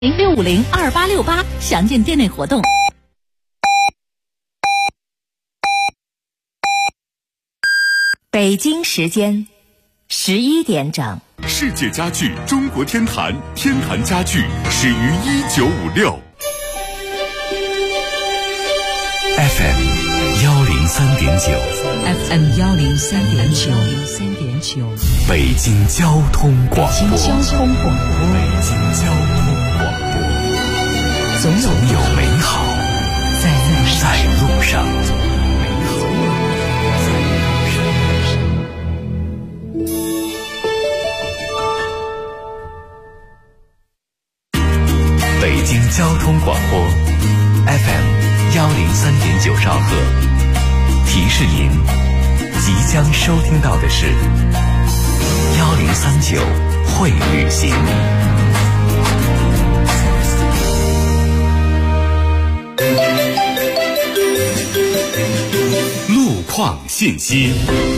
06502868，详见店内活动。 北京时间11点整。 世界家具中国天坛，天坛家具始于1956。 FM 103.9，FM 103.9， 北京交通广播， 北京交通广播， 总有美好在路上。北京交通广播 FM 103.9兆赫，提示您即将收听到的是1039会旅行。 路况信息。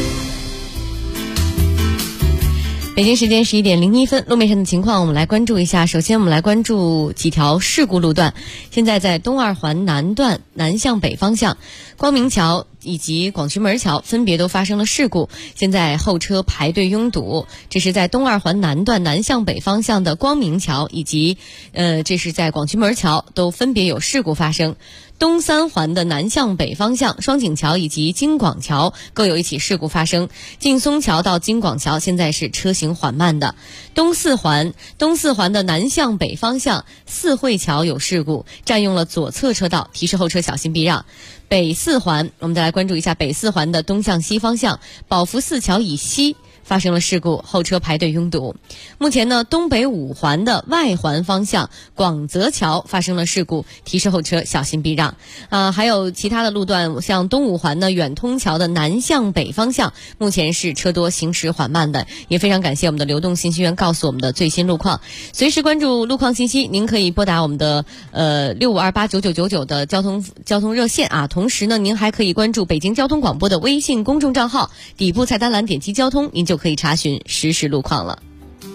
北京时间11点01分，路面上的情况我们来关注一下。首先我们来关注几条事故路段。现在在东二环南段南向北方向，光明桥以及广渠门桥分别都发生了事故，现在后车排队拥堵。这是在东二环南段南向北方向的光明桥以及这是在广渠门桥都分别有事故发生。东三环的南向北方向，双井桥以及京广桥各有一起事故发生。劲松桥到京广桥现在是车行缓慢的。东四环的南向北方向，四惠桥有事故，占用了左侧车道，提示后车小心避让。北四环，我们再来关注一下北四环的东向西方向，宝福寺桥以西发生了事故，后车排队拥堵。目前呢，东北五环的外环方向广泽桥发生了事故，提示后车小心避让。还有其他的路段，像东五环的远通桥的南向北方向，目前是车多行驶缓慢的。也非常感谢我们的流动信息员告诉我们的最新路况。随时关注路况信息，您可以拨打我们的65289999的交通热线啊。同时呢，您还可以关注北京交通广播的微信公众账号，底部菜单栏点击交通，您就可以查询实时路况了。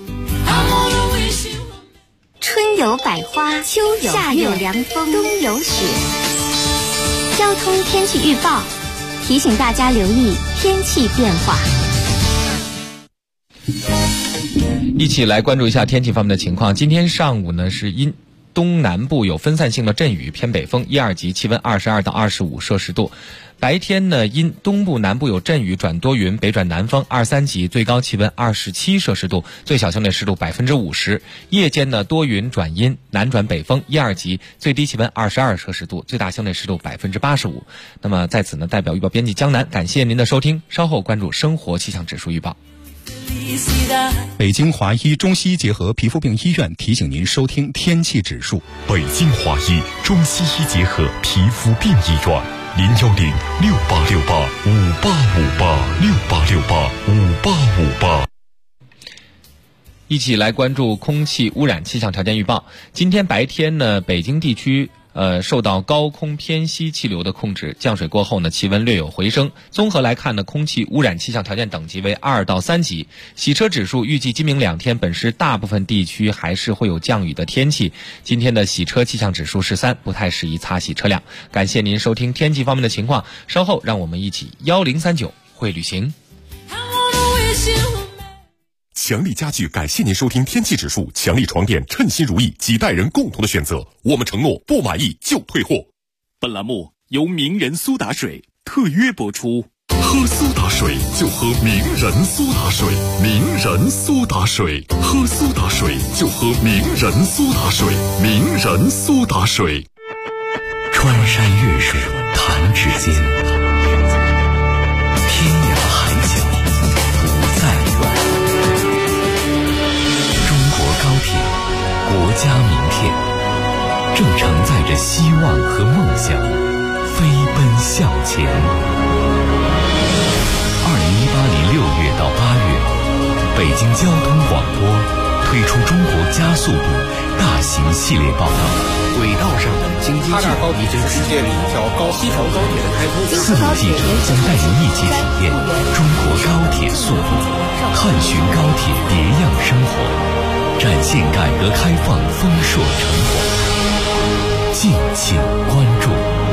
春有百花，秋有夏有凉风，冬有雪。交通天气预报提醒大家留意天气变化。 一起来关注一下天气方面的情况。今天上午呢，是因东南部有分散性的阵雨，偏北风1、2级，气温22到25摄氏度。白天呢，因东部南部有阵雨转多云，北转南风2、3级，最高气温27摄氏度，最小相对湿度50%。夜间呢，多云转阴，南转北风1、2级，最低气温22摄氏度，最大相对湿度85%。那么在此呢，代表预报编辑江南感谢您的收听，稍后关注生活气象指数预报。 北京华医中西医结合皮肤病医院提醒您收听天气指数。 北京华医中西医结合皮肤病医院，0106868585858，686858。 一起来关注空气污染气象条件预报。今天白天呢，北京地区受到高空偏西气流的控制，降水过后呢，气温略有回升。综合来看呢，空气污染气象条件等级为2到3级。洗车指数预计今明2天本市大部分地区还是会有降雨的天气。今天的洗车气象指数是3，不太适宜擦洗车辆。感谢您收听天气方面的情况，稍后让我们一起1039会旅行。 强力家具感谢您收听天气指数，强力床垫称心如意，几代人共同的选择，我们承诺不满意就退货。 本栏目由名人苏打水特约播出。 喝苏打水就喝名人苏打水，名人苏打水，喝苏打水就喝名人苏打水，名人苏打水。 穿山越水弹指间，天涯海角不再远。高铁，国家名片，正承载着希望和梦想，飞奔向前。2018年6月到8月，北京交通广播推出中国加速度大型系列报道。 轨道上的京津冀高铁是世界里一条西条高铁的开通。 4路记者将带您一起体验中国高铁速度，探寻高铁别样生活。 展现改革开放丰硕成果，敬请关注。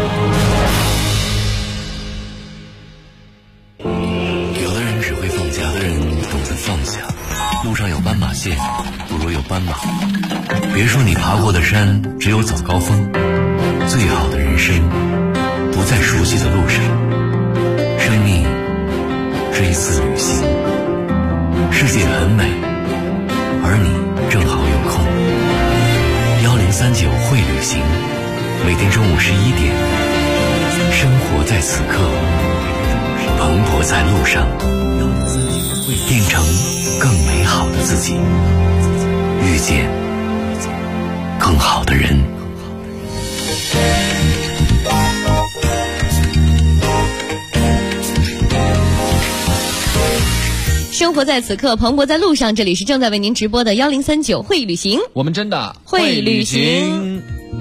有的人只会放假，有的人懂得放下。路上有斑马线，不如有斑马。别说你爬过的山只有早高峰，最好的人生不在熟悉的路上。生命是一次旅行，世界很美，而你正好有空。1039会旅行，每天中午11点，生活在此刻，蓬勃在路上，变成更美好的自己，遇见更好的人。 生活在此刻，蓬勃在路上。这里是正在为您直播的1039会旅行， 我们真的会旅行。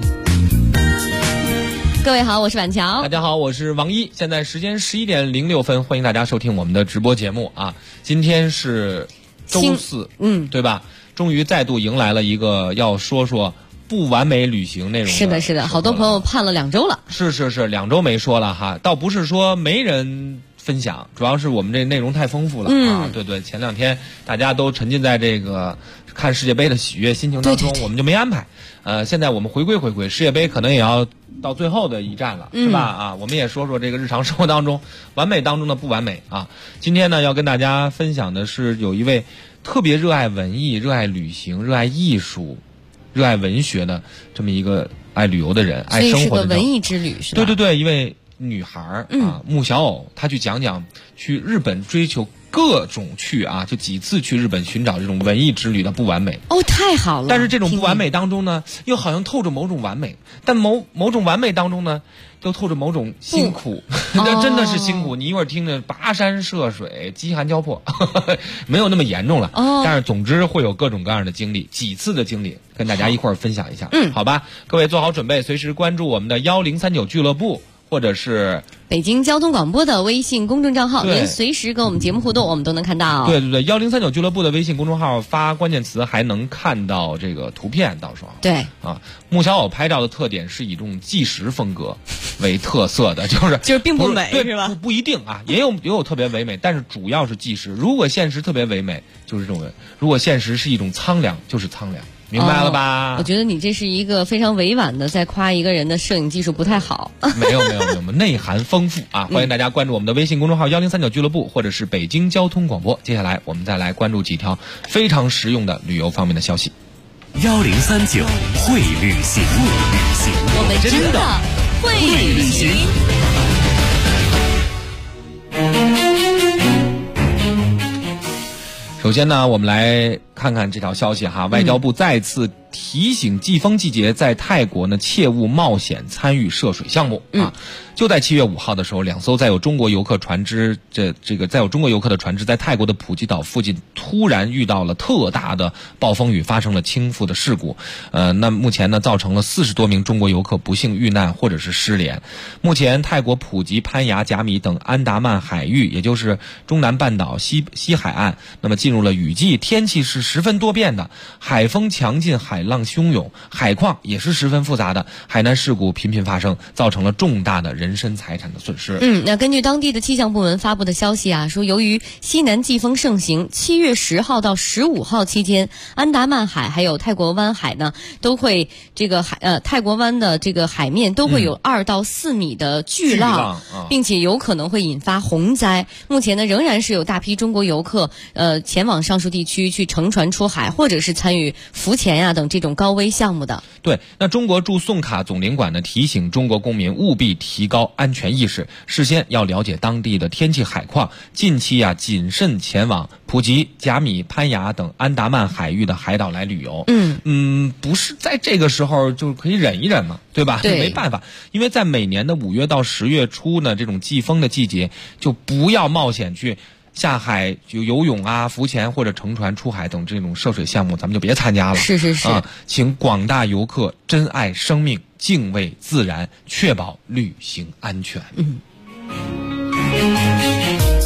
各位好，我是婉乔。 大家好，我是王一。现在时间11点06分，欢迎大家收听我们的直播节目啊！今天是周四，对吧？终于再度迎来了一个要说不完美旅行内容。 是的，是的，好多朋友盼了2周了。 是2周没说了哈，倒不是说没人分享，主要是我们这内容太丰富了啊！对，前2天大家都沉浸在这个看世界杯的喜悦心情当中，我们就没安排。现在我们回归，世界杯可能也要到最后的一站了，是吧？啊，我们也说这个日常生活当中完美当中的不完美啊。今天呢，要跟大家分享的是有一位特别热爱文艺、热爱旅行、热爱艺术、热爱文学的这么一个爱旅游的人，爱生活的人。 所以是个文艺之旅，是吧？ 对，一位女孩啊，穆小藕，她去讲去日本追求各种就几次去日本寻找这种文艺之旅的不完美。 哦，太好了！ 但是这种不完美当中呢，又好像透着某种完美，但某种完美当中呢，又透着某种辛苦。那真的是辛苦。你一会儿听着跋山涉水、饥寒交迫，没有那么严重了。但是总之会有各种各样的经历，几次的经历，跟大家一块儿分享一下。好吧，各位做好准备，随时关注我们的1039俱乐部。或者是北京交通广播的微信公众账号，您随时跟我们节目互动，我们都能看到。 对，1039俱乐部的微信公众号发关键词还能看到这个图片，到时候。 对啊，穆小藕拍照的特点是以这种纪实风格为特色的，就是并不美，是吧？ 不一定啊，也有特别唯美，但是主要是纪实。如果现实特别唯美，就是这种人；如果现实是一种苍凉，就是苍凉。明白了吧？ 我觉得你这是一个非常委婉的在夸一个人的摄影技术不太好。 没有，内涵丰富啊！欢迎大家关注我们的微信公众号1039俱乐部，或者是北京交通广播。接下来我们再来关注几条非常实用的旅游方面的消息。 1039会旅行， 我们真的会旅行。 首先呢，我们来看看这条消息哈。外交部再次提醒季风季节在泰国呢切勿冒险参与涉水项目啊。就在7月5号的时候，2艘载有中国游客船只载有中国游客的船只在泰国的普吉岛附近突然遇到了特大的暴风雨，发生了倾覆的事故。那目前呢造成了40多名中国游客不幸遇难或者是失联。目前泰国普吉、攀牙、甲米等安达曼海域，也就是中南半岛西海岸，那么进入了雨季，天气是十分多变的，海风强劲，海浪汹涌，海况也是十分复杂的，海难事故频频发生，造成了重大的人身财产的损失。 那根据当地的气象部门发布的消息啊，说由于西南季风盛行，7月10号到15号期间，安达曼海还有泰国湾海呢，都会泰国湾的这个海面都会有2到4米的巨浪，并且有可能会引发洪灾。目前呢，仍然是有大批中国游客前往上述地区去乘船出海，或者是参与浮潜呀等这种高危项目的。 对，那中国驻宋卡总领馆呢提醒中国公民务必提高安全意识，事先要了解当地的天气海况，近期谨慎前往普吉、甲米、攀牙等安达曼海域的海岛来旅游。不是在这个时候就可以忍一忍嘛，对吧？ 对， 没办法，因为在每年的5月到10月初呢，这种季风的季节，就不要冒险去下海就游泳啊、浮潜或者乘船出海等这种涉水项目，咱们就别参加了。 是请广大游客珍爱生命，敬畏自然，确保旅行安全。我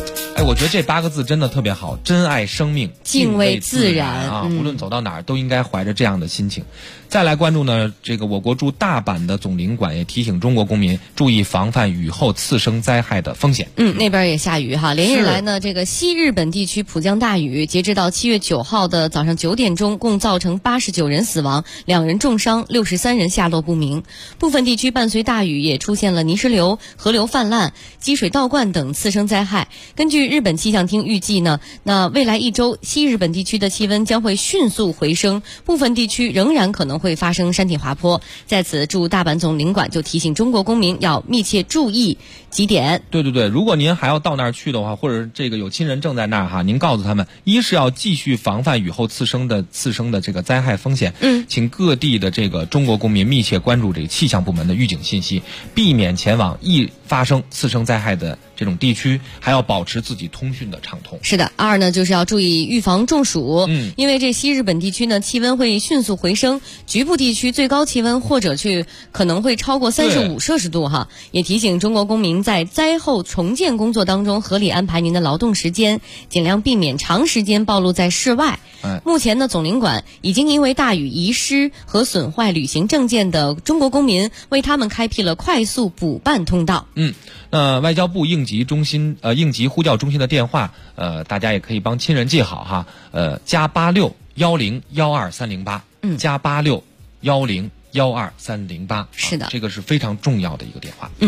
我觉得这8个字真的特别好，珍爱生命， 敬畏自然啊！无论走到哪儿，都应该怀着这样的心情。再来关注呢，这个我国驻大阪的总领馆也提醒中国公民注意防范雨后次生灾害的风险。 那边也下雨哈，连日来呢，这个西日本地区普降大雨，截止到7月9号的早上9点钟，共造成89人死亡，2人重伤，63人下落不明。部分地区伴随大雨也出现了泥石流、河流泛滥、积水倒灌等次生灾害。根据日本气象厅预计呢，那未来1周西日本地区的气温将会迅速回升，部分地区仍然可能会发生山体滑坡。在此，驻大阪总领馆就提醒中国公民要密切注意几点。 对，如果您还要到那儿去的话，或者这个有亲人正在那儿哈，您告诉他们，一是要继续防范雨后次生的这个灾害风险。请各地的这个中国公民密切关注这个气象部门的预警信息，避免前往易发生次生灾害的这种地区，还要保持自己通讯的畅通。 是的，2呢就是要注意预防中暑。因为这西日本地区呢气温会迅速回升，局部地区最高气温或者可能会超过35摄氏度哈。也提醒中国公民在灾后重建工作当中合理安排您的劳动时间，尽量避免长时间暴露在室外。目前呢，总领馆已经因为大雨遗失和损坏旅行证件的中国公民，为他们开辟了快速补办通道。 那外交部应急呼叫中心的电话，大家也可以帮亲人记好哈，+8610123008，+8610123008， 是的， 这个是非常重要的一个电话。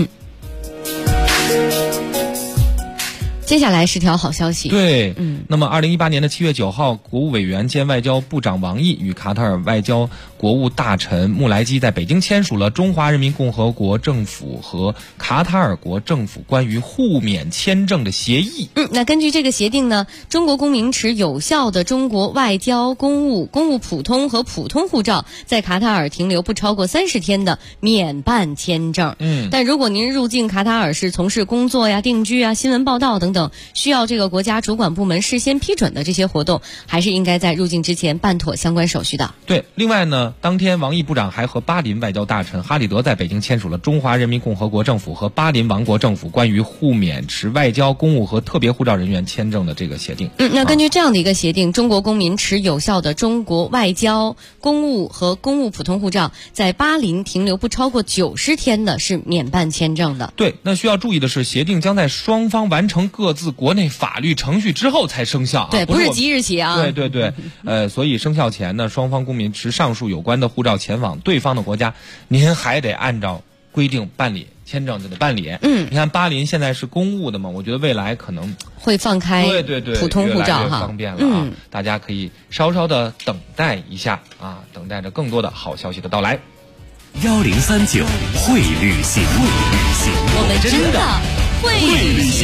接下来是条好消息。 对，那么2018年的7月9号，国务委员兼外交部长王毅与卡塔尔外交国务大臣穆莱基在北京签署了中华人民共和国政府和卡塔尔国政府关于互免签证的协议。 那根据这个协定呢，中国公民持有效的中国外交、公务普通和普通护照，在卡塔尔停留不超过30天的免办签证。但如果您入境卡塔尔是从事工作呀、定居啊、新闻报道等等需要这个国家主管部门事先批准的这些活动，还是应该在入境之前办妥相关手续的。 对，另外呢，当天王毅部长还和巴林外交大臣哈里德在北京签署了中华人民共和国政府和巴林王国政府关于互免持外交、公务和特别护照人员签证的这个协定。 那根据这样的一个协定，中国公民持有效的中国外交、公务和公务普通护照，在巴林停留不超过90天的是免办签证的。 对，那需要注意的是，协定将在双方完成各自国内法律程序之后才生效。 对，不是即日起啊。 对，所以生效前呢，双方公民持上述有关的护照前往对方的国家，您还得按照规定办理签证，就得办理。你看巴林现在是公务的嘛，我觉得未来可能会放开普通护照哈， 越来越方便了啊。大家可以稍稍的等待一下啊，等待着更多的好消息的到来。 1039会旅行， 我们真的会旅行。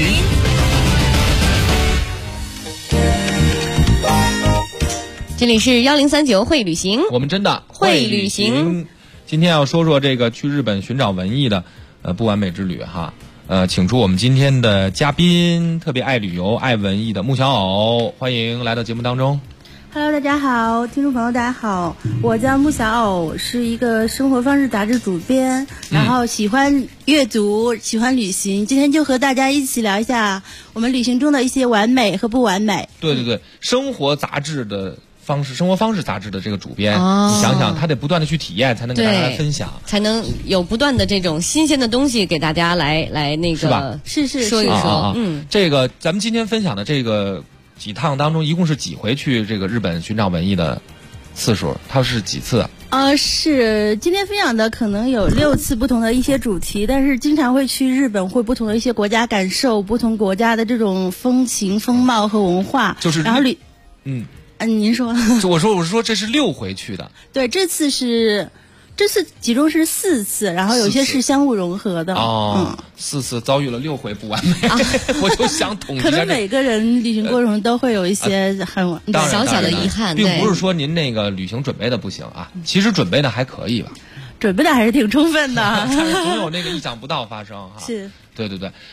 这里是1039会旅行， 我们真的会旅行。 今天要说说这个去日本寻找文艺的不完美之旅哈。请出我们今天的嘉宾，特别爱旅游、爱文艺的穆小藕，欢迎来到节目当中。 Hello， 大家好，听众朋友大家好，我叫穆小藕，是一个生活方式杂志主编，然后喜欢阅读，喜欢旅行。今天就和大家一起聊一下我们旅行中的一些完美和不完美。 对，生活方式杂志的这个主编，你想想，他得不断的去体验，才能给大家来分享， 才能有不断的这种新鲜的东西给大家来那个， 是吧？ 是说一说。 这个咱们今天分享的这个几趟当中，一共是几回去这个日本寻找文艺的次数？它是几次？ 是今天分享的可能有6次不同的一些主题，但是经常会去日本，会不同的一些国家感受不同国家的这种风情、风貌和文化。 就是然后您说？ 我说这是6回去的。 对，这次集中是4次，然后有些是相互融合的。 4次遭遇了6回不完美，我就想统计一下。 可能每个人旅行过程中都会有一些很小小的遗憾， 并不是说您那个旅行准备的不行啊，其实准备的还可以吧。 准备的还是挺充分的， 但是总有那个意想不到发生哈。 是， 对，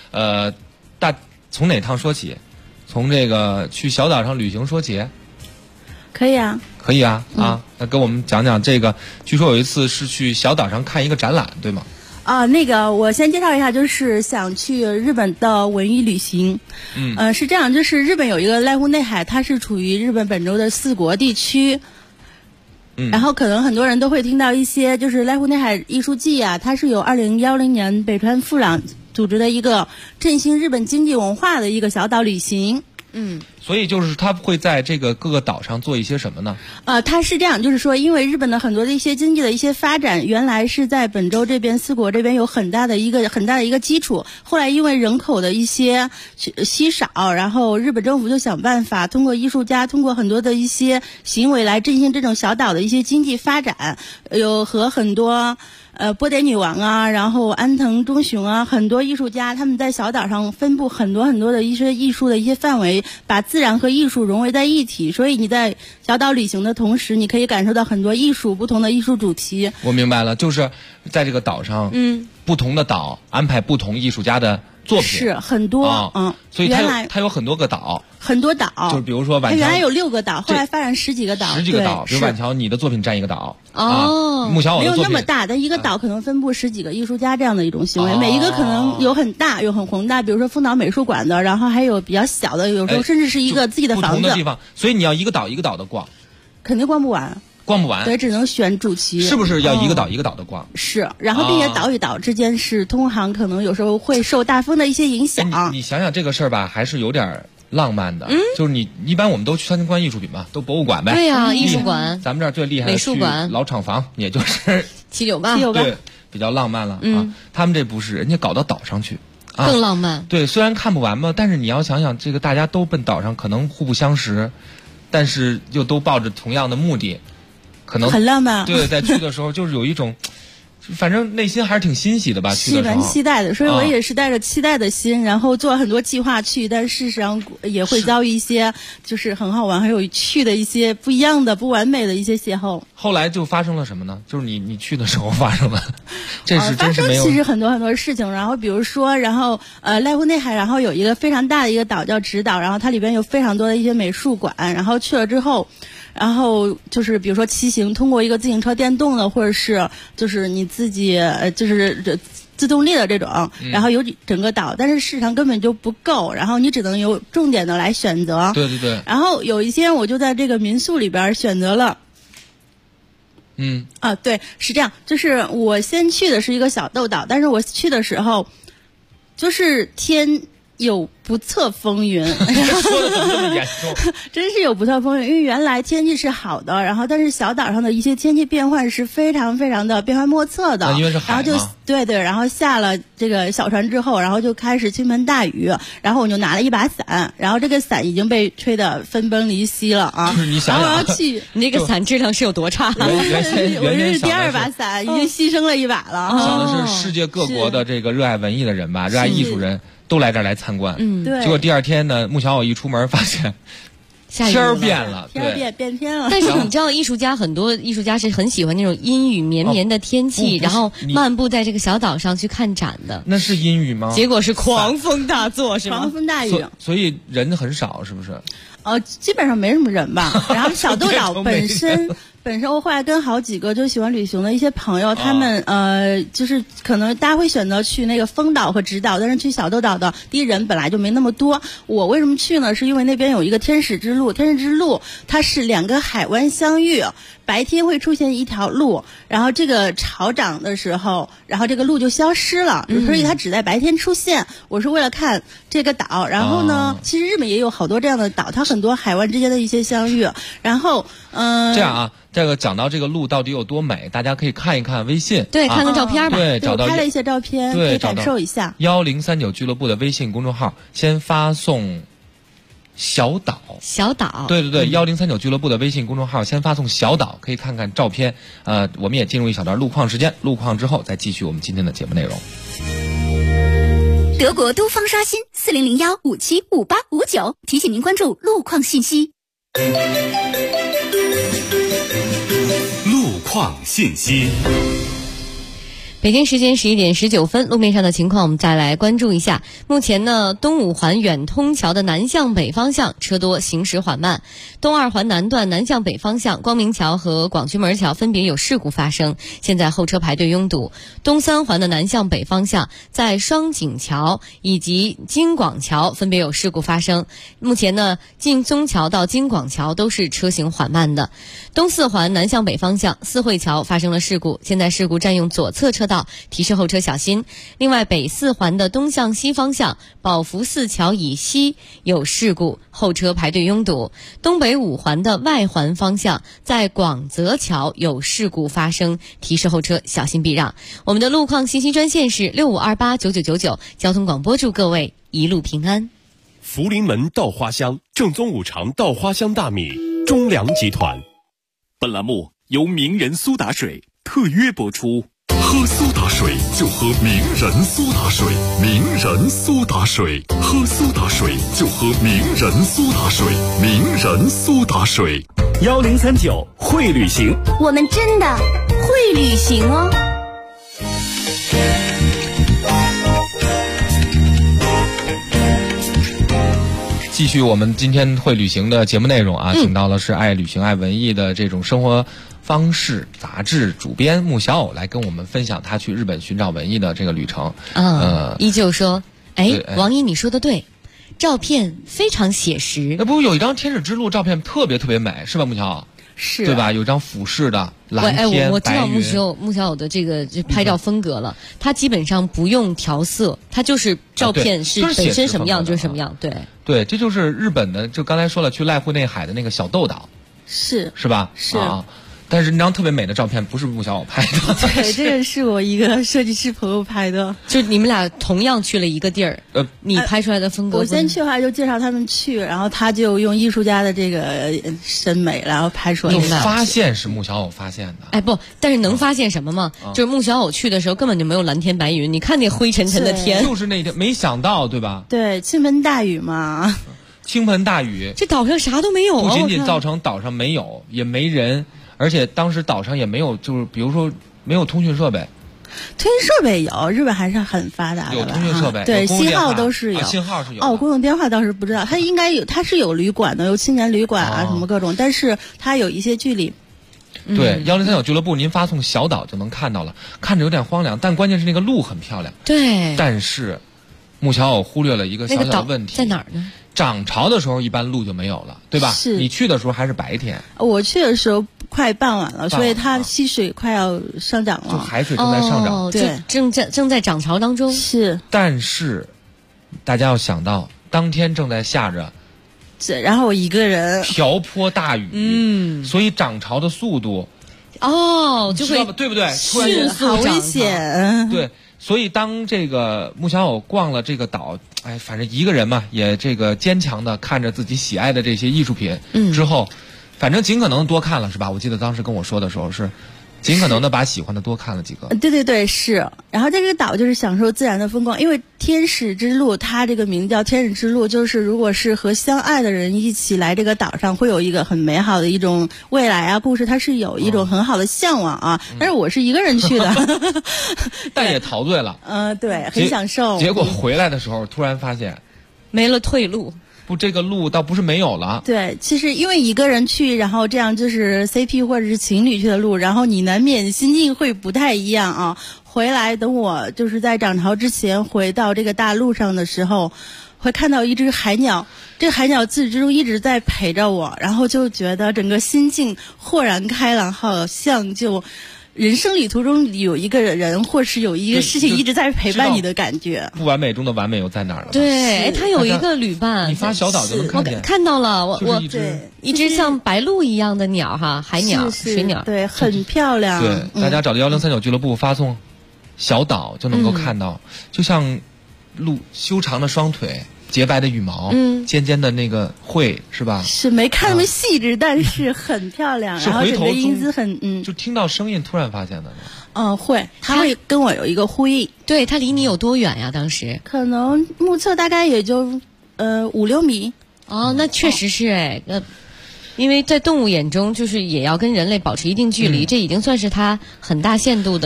从哪趟说起？从这个去小岛上旅行说起。 可以啊， 那跟我们讲讲这个。据说有一次是去小岛上看一个展览，对吗？ 那个我先介绍一下，就是想去日本的文艺旅行。是这样，就是日本有一个濑户内海，它是处于日本本州的4国地区。然后可能很多人都会听到一些，就是濑户内海艺术季啊，它是由2010年北川富朗组织的一个振兴日本经济文化的一个小岛旅行。 所以就是他会在这个各个岛上做一些什么呢？ 它是这样，就是说，因为日本的很多的一些经济的一些发展，原来是在本州这边4国这边有很大的一个基础。后来因为人口的一些稀少，然后日本政府就想办法通过艺术家，通过很多的一些行为来振兴这种小岛的一些经济发展，有和很多。波点女王啊，然后安藤忠雄啊，很多艺术家他们在小岛上分布很多的一些艺术的一些范围，把自然和艺术融为在一体。所以你在小岛旅行的同时，你可以感受到很多不同的艺术主题。 我明白了，就是在这个岛上，不同的岛安排不同艺术家的作品， 是很多， 所以它有很多个岛。 很多岛， 就是比如说晚桥， 它原来有6个岛，后来发展10几个岛。 10几个岛，比如晚桥，你的作品占一个岛。木小偶没有那么大，但一个岛可能分布10几个艺术家这样的一种行为，每一个可能有很大，有很宏大，比如说丰岛美术馆的，然后还有比较小的，有时候甚至是一个自己的房子。 不同的地方，所以你要一个岛一个岛的逛， 肯定逛不完。对，只能选主题。 是不是要一个岛一个岛的逛？ 是，然后并且岛与岛之间是通航，可能有时候会受大风的一些影响。 你想想这个事儿吧，还是有点浪漫的。就是你一般我们都去参观艺术品嘛，都博物馆呗。 对呀，艺术馆。 咱们这儿最厉害的美术馆、 老厂房，也就是 798。 对，比较浪漫了啊。他们这不是，人家搞到岛上去。 更浪漫。 对，虽然看不完嘛，但是你要想想，这个大家都奔岛上，可能互不相识，但是又都抱着同样的目的。可能很浪漫。 对，在去的时候就是有一种，反正内心还是挺欣喜的吧。去的时候蛮期待的，所以我也是带着期待的心，然后做了很多计划去，但事实上也会遭遇一些就是很好玩、很有趣的一些不一样的、不完美的一些邂逅。 后来就发生了什么呢？就是你去的时候发生了，这是真是没有。 其实很多事情，然后比如说，濑户内海，然后有一个非常大的一个岛叫直岛，然后它里边有非常多的一些美术馆，然后去了之后。然后就是比如说骑行，通过一个自行车电动的，或者是就是你自己就是自动力的这种，然后有整个岛，但是市场根本就不够，然后你只能有重点的来选择。 对对对。 然后有一些我就在这个民宿里边选择了。对，是这样，就是我先去的是一个小豆岛，但是我去的时候，就是天有不测风云。 说的怎么这么严重？ 真是有不测风云，因为原来天气是好的，然后但是小岛上的一些天气变换是非常的变幻莫测的。 因为是海嘛。 然后就对，然后下了这个小船之后，然后就开始倾盆大雨，然后我就拿了一把伞，然后这个伞已经被吹得分崩离析了啊！ 就是你想想， 然后我要去， 你那个伞质量是有多差？ 我这是第2把伞，已经牺牲了一把了。 想的是世界各国的这个热爱文艺的人吧，热爱艺术人。都来这儿来参观， 对。 结果第2天呢，木小偶一出门发现天儿变了， 变天了。 但是你知道，很多艺术家是很喜欢那种阴雨绵绵的天气，然后漫步在这个小岛上去看展的。 那是阴雨吗？ 结果是狂风大作，是吗？ 狂风大雨， 所以人很少，是不是？ 基本上没什么人吧。然后小豆岛本身我后来跟好几个就喜欢旅行的一些朋友，他们就是可能大家会选择去那个丰岛和直岛，但是去小豆岛的第一人本来就没那么多。我为什么去呢？是因为那边有一个天使之路，它是2个海湾相遇，白天会出现一条路，然后这个潮涨的时候，然后这个路就消失了，所以它只在白天出现。我是为了看这个岛，然后呢，其实日本也有好多这样的岛，它很多海湾之间的一些相遇，然后这样啊。这个讲到这个路到底有多美，大家可以看一看微信， 对，看看照片吧。 对，找到拍了一些照片，可以感受一下。 1039俱乐部的微信公众号，先发送小岛。对对对，1039俱乐部的微信公众号先发送小岛，可以看看照片。我们也进入一小段路况时间，路况之后再继续我们今天的节目内容。 德国都方刷新4001575859，提醒您关注路况信息。 路况信息。 北京时间11点19分，路面上的情况我们再来关注一下。目前呢，东五环远通桥的南向北方向车多，行驶缓慢。东二环南段南向北方向，光明桥和广渠门桥分别有事故发生，现在后车排队拥堵。东三环的南向北方向，在双井桥以及京广桥分别有事故发生。目前呢，进宗桥到京广桥都是车行缓慢的。东四环南向北方向，四惠桥发生了事故，现在事故占用左侧车道，提示后车小心。另外，北四环的东向西方向，宝福寺桥以西有事故，后车排队拥堵。东北五环的外环方向，在广泽桥有事故发生，提示后车小心避让。我们的路况信息专线是65289999，交通广播祝各位一路平安。 福临门稻花香，正宗五常稻花香大米，中粮集团。本栏目由名人苏打水特约播出。 喝苏打水就喝名人苏打水，名人苏打水，喝苏打水就喝名人苏打水，名人苏打水。 1039会旅行， 我们真的会旅行哦。 继续我们今天会旅行的节目内容啊，请到了是爱旅行爱文艺的这种生活方式杂志主编穆小偶来跟我们分享他去日本寻找文艺的这个旅程。 依旧说，王一你说的对，照片非常写实。 那不有一张天使之路照片特别特别美，是吧，穆小偶？ 是， 对吧？有张俯视的蓝天我知道白云。 穆小偶的这个拍照风格了，他基本上不用调色，他就是照片是本身什么样就是什么样。 对，这就是日本的，就刚才说了，去濑户内海的那个小豆岛，是吧？ 是啊。但是那张特别美的照片不是穆小偶拍的， 对，这个是我一个设计师朋友拍的。 就你们俩同样去了一个地儿，你拍出来的风格。 我先去的话就介绍他们去，然后他就用艺术家的这个审美，然后拍出来。 你发现是穆小偶发现的？ 不，但是能发现什么吗？就是穆小偶去的时候根本就没有蓝天白云，你看那灰沉沉的天， 就是那天没想到，对吧？ 对，倾盆大雨嘛。 倾盆大雨， 这岛上啥都没有， 不仅仅造成岛上没有，也没人。而且当时岛上也没有，就是比如说没有通讯设备。 通讯设备有，日本还是很发达的。 有通讯设备， 对，信号都是有， 信号是有。 公用电话倒是不知道，它应该有，它是有旅馆的，有青年旅馆啊，什么各种，但是它有一些距离。 对，1039俱乐部，您发送小岛就能看到了，看着有点荒凉，但关键是那个路很漂亮。 对。 但是穆小偶忽略了一个小小的问题， 在哪儿呢？ 涨潮的时候一般路就没有了，对吧？ 是。 你去的时候还是白天。 我去的时候快傍晚了，所以它溪水快要上涨了， 就海水正在上涨， 对， 正在涨潮当中。 是。 但是大家要想到，当天正在下着， 然后我一个人瓢泼大雨，所以涨潮的速度就会对不对？ 迅速好危险。 对。所以当这个穆小偶逛了这个岛，反正一个人嘛，也这个坚强的看着自己喜爱的这些艺术品之后，反正尽可能多看了，是吧？我记得当时跟我说的时候是尽可能的把喜欢的多看了几个。 对，是。然后这个岛就是享受自然的风光，因为天使之路，它这个名叫天使之路，就是如果是和相爱的人一起来这个岛上，会有一个很美好的一种未来啊故事，它是有一种很好的向往啊。但是我是一个人去的， 但也陶醉了。 对，很享受。 结果回来的时候突然发现没了退路。 不，这个路倒不是没有了。 对，其实因为一个人去，然后这样就是 CP 或者是情侣去的路，然后你难免心境会不太一样啊。回来等我就是在涨潮之前回到这个大陆上的时候，会看到一只海鸟，这个海鸟自始至终一直在陪着我，然后就觉得整个心境豁然开朗，好像就人生旅途中有一个人或是有一个事情一直在陪伴你的感觉。 不完美中的完美又在哪儿了？ 对，他有一个旅伴， 你发小岛就能看见。 看到了，我一只像白鹭一样的鸟哈，海鸟、水鸟， 对，很漂亮。 对，大家找到1039俱乐部发送小岛就能够看到，就像修长的双腿。洁白的羽毛，尖尖的那个喙，是吧？ 是没看那么细致，但是很漂亮。然后整个音姿很就听到声音突然发现的。 会，他会跟我有一个呼应。 对，他离你有多远呀？当时可能目测大概也就5-6米。 那确实是因为在动物眼中，就是也要跟人类保持一定距离，这已经算是它很大限度的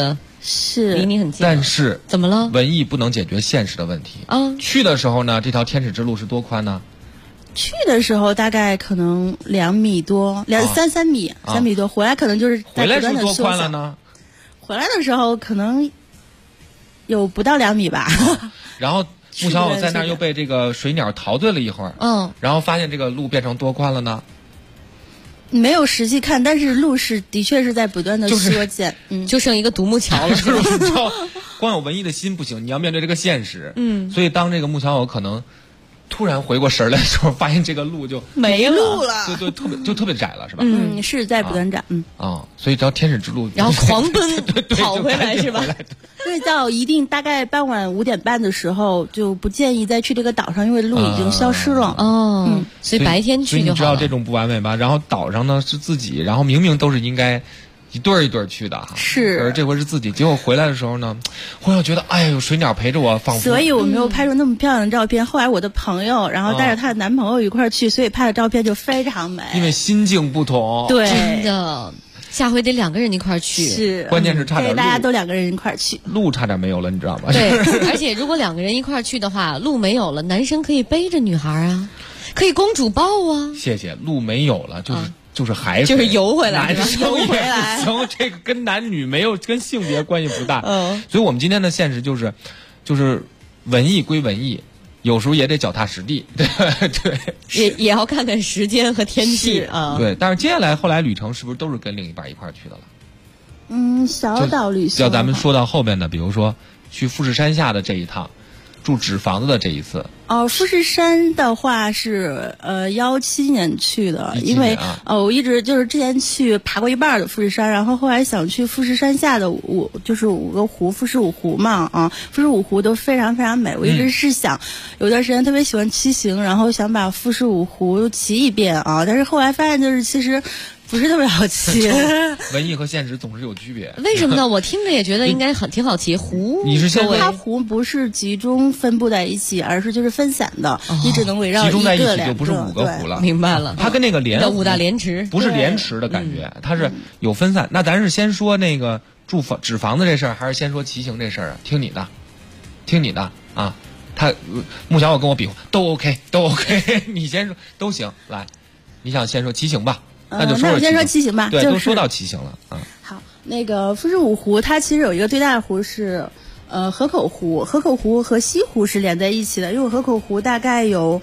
是离你很近。 但是怎么了？ 文艺不能解决现实的问题。去的时候呢，这条天使之路是多宽呢？ 去的时候大概可能2米多，3米，3米多。回来可能就是回来是多宽了呢？ 回来的时候可能有不到2米吧。 然后穆小偶在那儿又被这个水鸟陶醉了一会儿，然后发现这个路变成多宽了呢？ 没有实际看，但是路是的确是在不断的缩减， 就剩一个独木桥了。 就是你知道，光有文艺的心不行，你要面对这个现实。所以当这个穆小偶可能突然回过神来的时候，发现这个路就没路了， 对，特别窄了，是吧？ 是在不断窄， 所以这条天使之路， 然后狂奔跑回来是吧？ 所以到一定大概傍晚5点半的时候，就不建议再去这个岛上，因为路已经消失了。 所以白天去就好了。所以你知道这种不完美吧？然后岛上呢是自己，然后明明都是应该一对一对去的哈， 是， 而这回是自己，结果回来的时候呢，忽然觉得哎呦，水鸟陪着我，仿佛， 所以我没有拍出那么漂亮的照片。后来我的朋友，然后带着她的男朋友一块儿去，所以拍的照片就非常美。 因为心境不同， 对， 真的，下回得2个人一块儿去。 是， 关键是差点， 大家都2个人一块儿去， 路差点没有了，你知道吗？ 对，而且如果2个人一块儿去的话，路没有了，男生可以背着女孩啊，可以公主抱啊。 谢谢，路没有了，就是海水， 就是游回来， 男生游回来。 行，这个跟男女没有跟性别关系不大。所以我们今天的现实就是文艺归文艺，有时候也得脚踏实地，对， 也要看看时间和天气啊。 对，但是接下来后来旅程是不是都是跟另一半一块儿去的了？小岛旅行。 要咱们说到后边的，比如说去富士山下的这一趟，住纸房子的这一次。 富士山的话是17年去的，因为我一直就是之前去爬过一半的富士山，然后后来想去富士山下的就是5个湖，富士五湖嘛，富士五湖都非常非常美。我一直是想有段时间特别喜欢骑行，然后想把富士五湖骑一遍啊，但是后来发现就是其实不是特别好骑。 文艺和现实总是有区别。 为什么呢？我听着也觉得应该挺好骑。 你是它湖不是集中分布在一起，而是就是分散的，你只能围绕集中在一起 2 就不是5个湖了。 明白了， 它跟那个 5大连池不是连池的感觉，它是有分散。那咱是先说那个纸房子这事儿，还是先说骑行这事儿啊？听你的啊。穆小偶跟我比划都 OK， 你先说都行。来，你想先说骑行吧？那就说我先说骑行吧。 对，都说到骑行了啊。 好，那个富士五湖它其实有一个最大的湖是河口湖和西湖是连在一起的，因为河口湖大概有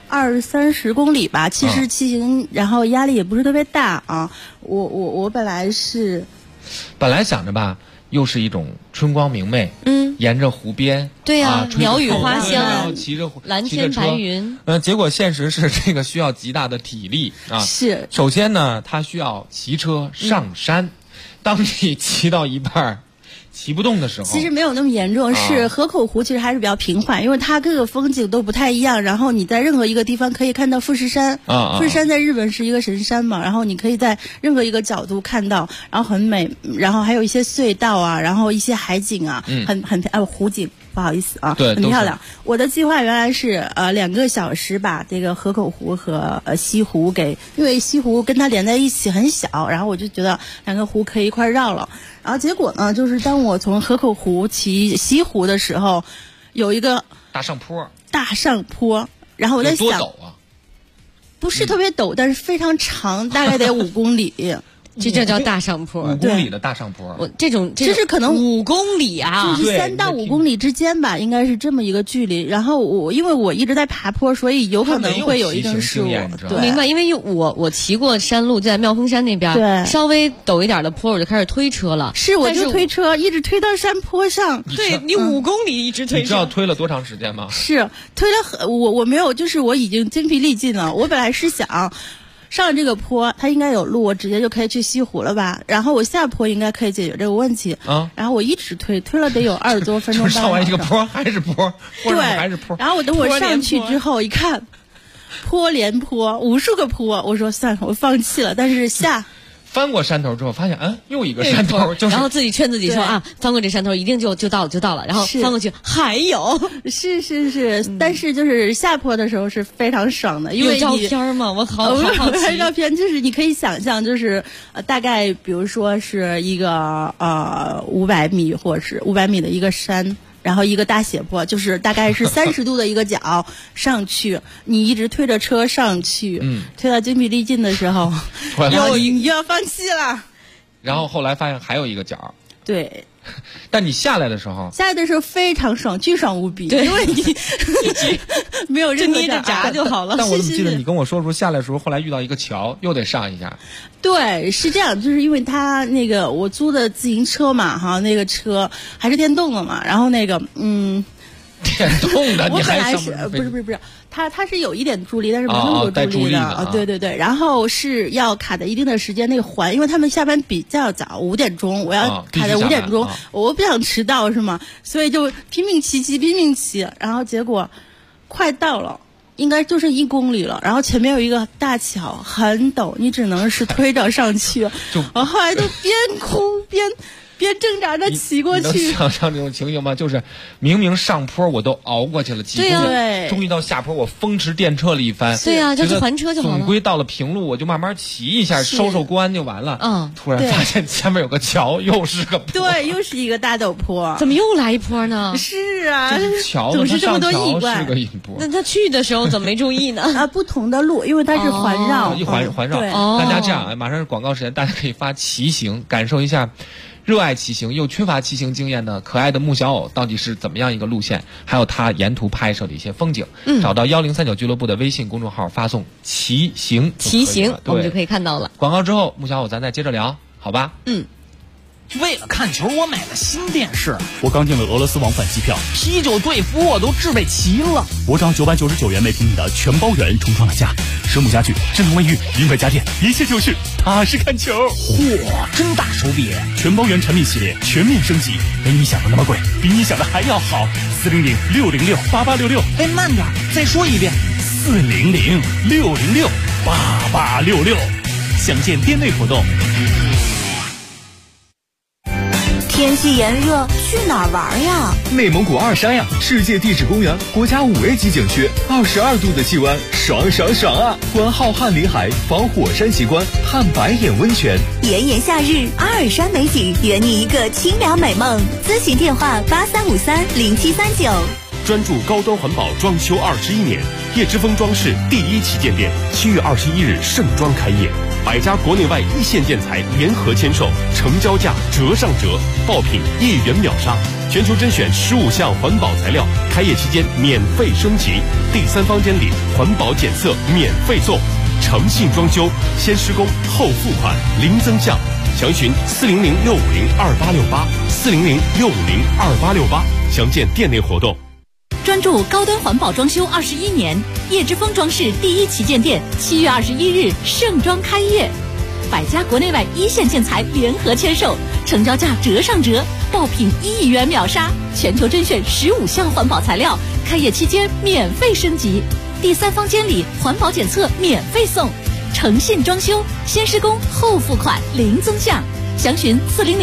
20-30公里吧，其实骑行然后压力也不是特别大啊。我本来想着吧，又是一种春光明媚，沿着湖边， 对呀，鸟语花香， 然后骑着蓝天白云。 结果现实是这个需要极大的体力啊。 是， 首先呢，它需要骑车上山，当你骑到一半骑不动的时候， 其实没有那么严重。是河口湖其实还是比较平缓，因为它各个风景都不太一样。然后你在任何一个地方可以看到富士山，富士山在日本是一个神山嘛，然后你可以在任何一个角度看到，然后很美，然后还有一些隧道啊，然后一些海景啊，湖景。不好意思啊， 对， 很漂亮。我的计划原来是2个小时把这个河口湖和西湖因为西湖跟它连在一起很小，然后我就觉得2个湖可以一块绕了。然后结果呢，就是当我从河口湖骑西湖的时候，有一个大上坡， 然后我在想， 多陡啊？ 不是特别陡，但是非常长，大概得5公里。 这叫大上坡 ，5公里的大上坡。 这是可能 5公里啊， 就是3到5公里之间吧，应该是这么一个距离。然后因为我一直在爬坡，所以有可能会有一定失误。 对，明白？因为我骑过山路，就在妙峰山那边， 对， 稍微陡一点的坡，我就开始推车了。 我就推车，一直推到山坡上。 对你5公里一直推车， 你知道推了多长时间吗？ 是推了我没有，就是我已经筋疲力尽了。我本来是想上了这个坡，它应该有路，我直接就可以去西湖了吧？然后我下坡应该可以解决这个问题。然后我一直推了得有20多分钟。 上完一个坡还是坡， 对， 还是坡。 然后等我上去之后一看，坡连坡，无数个坡，我说算了，我放弃了。但是翻过山头之后，发现又一个山头，就是然后自己劝自己说啊，翻过这山头一定就到了，然后翻过去还有， 是，但是就是下坡的时候是非常爽的，因为有照片吗？我好奇。 照片就是你可以想象，就是大概比如说是一个500米或者是500米的一个山。然后一个大斜坡，就是大概是30度的一个角上去，你一直推着车上去，推到精疲力尽的时候，你又要放弃了。 然后后来发现还有一个角， 对。 但你下来的时候非常爽，巨爽无比，因为你没有任何捏着闸就好了。 但我怎么记得你跟我说下来的时候，后来遇到一个桥，又得上一下。 对，是这样，就是因为他那个我租的自行车嘛，哈，那个车还是电动的嘛，然后那个电动的， 我本来是不是，它是有一点助力，但是没那么多助力的。对，然后是要卡在一定的时间内还，因为他们下班比较早，5点钟，我要卡在5点钟，我不想迟到是吗？所以就拼命骑，然后结果快到了。应该就剩1公里了，然后前面有一个大桥，很陡，你只能是推着上去。我后来都边哭边挣扎着骑过去。 你能想象这种情形吗？就是明明上坡我都熬过去了几公里，终于到下坡，我风驰电掣了一番。 对呀，就去还车就好了。 总归到了平路，我就慢慢骑一下，收关就完了。突然发现前面有个桥，又是个坡。 对，又是一个大陡坡。 怎么又来一坡呢？ 是啊， 桥总是这么多意外。 是个引坡。 那他去的时候怎么没注意呢？ 不同的路，因为它是环绕， 环绕。大家这样，马上是广告时间，大家可以发骑行，感受一下。热爱骑行又缺乏骑行经验的可爱的穆小偶到底是怎么样一个路线？还有他沿途拍摄的一些风景。找到1039俱乐部的微信公众号，发送骑行， 我们就可以看到了。 广告之后，穆小偶咱再接着聊，好吧？ 为了看球，我买了新电视。 我刚订了俄罗斯往返机票， 啤酒、队服我都置备齐了。 我涨999元每平米的全包圆重创了价，蛇母家具、智能卫浴、零块家电，一切就是踏实看球。 嚯，真大手笔！ 全包圆产品系列全面升级，没你想的那么贵，比你想的还要好。400-606-8866。 哎，慢点，再说一遍。 400-606-8866。详见店内活动。 天气炎热，去哪儿玩呀？ 内蒙古二山呀，世界地质公园，国家5A 级景区，22度的气温，爽啊！观浩瀚林海，访火山奇观，探白眼温泉。 炎炎夏日，阿尔山美景，圆你一个清凉美梦。咨询电话83530739。 专注高端环保装修21年，叶之峰装饰第1旗舰店7月21日盛装开业，100家国内外一线建材联合签售，成交价折上折，爆品1元秒杀，全球甄选15项环保材料，开业期间免费升级，第3房间里环保检测免费送，诚信装修，先施工后付款，零增项，详询400-650-2868，400-650-2868，详见店内活动。 专注高端环保装修21年，叶之峰装饰第1旗舰店7月21日盛装开业，100家国内外一线建材联合签售，成交价折上折，爆品1亿元秒杀，全球甄选15项环保材料，开业期间免费升级，第3房间里环保检测免费送，诚信装修，先施工后付款，零增项，详询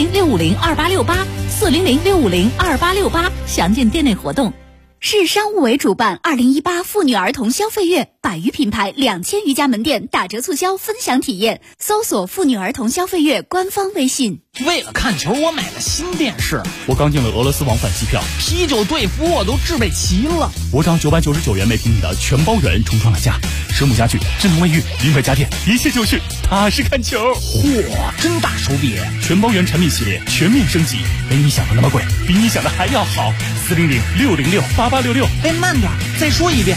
400-650-2868，400-650-2868，详见店内活动。 市商务委主办2018妇女儿童消费月，100余品牌2000余家门店打折促销分享体验，搜索妇女儿童消费月官方微信。 为了看球，我买了新电视。 我刚订了俄罗斯往返机票， 啤酒、队服我都置备齐了。 我涨999元每平米的全包圆重创了价，蛇母家具、智能卫浴、零块家电，一切就是踏实看球。 嚯，真大手笔！ 全包圆产品系列全面升级，没你想的那么贵，比你想的还要好。400-606-8866。 哎，慢点，再说一遍。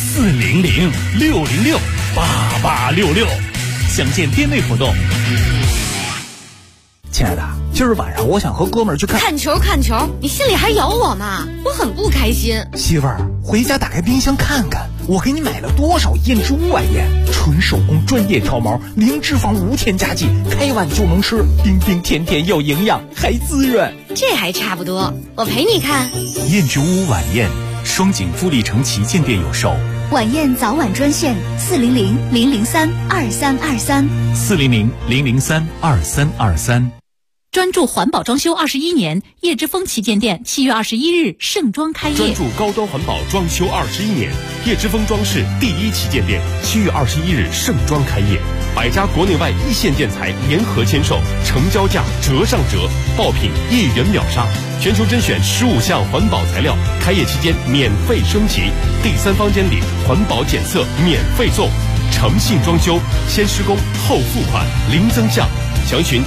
400-606-8866，详见店内活动。 亲爱的，今儿晚上我想和哥们儿去看球，你心里还有我吗？我很不开心。 媳妇儿，回家打开冰箱看看，我给你买了多少燕之屋外燕，纯手工专业挑毛，零脂肪无添加剂，开碗就能吃，冰冰甜甜又营养，还滋润。 这还差不多，我陪你看。 燕之屋晚宴，双井富力城旗舰店有售， 晚宴早晚专线 400-003-2323，400-003-2323。 专注环保装修21年，叶之峰旗舰店7月21日盛装开业。 专注高端环保装修21年，叶之峰装饰第一旗舰店7月21日盛装开业。100家国内外一线建材联合签售，成交价折上折，爆品1元秒杀，全球甄选15项环保材料，开业期间免费升级，第3房间里环保检测免费送，诚信装修，先施工后付款，零增项。详询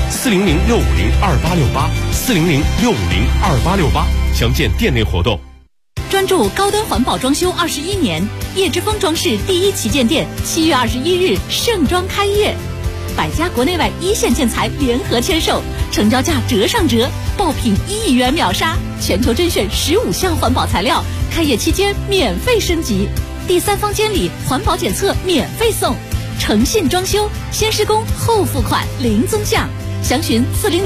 400-650-2868，400-650-2868，详见店内活动。 专注高端环保装修21年，叶之峰装饰第一旗舰店7月21日盛装开业，100家国内外一线建材联合签售，成交价折上折，爆品1元秒杀，全球甄选15项环保材料，开业期间免费升级，第3房间里环保检测免费送，诚信装修，先施工后付款，零增项。详询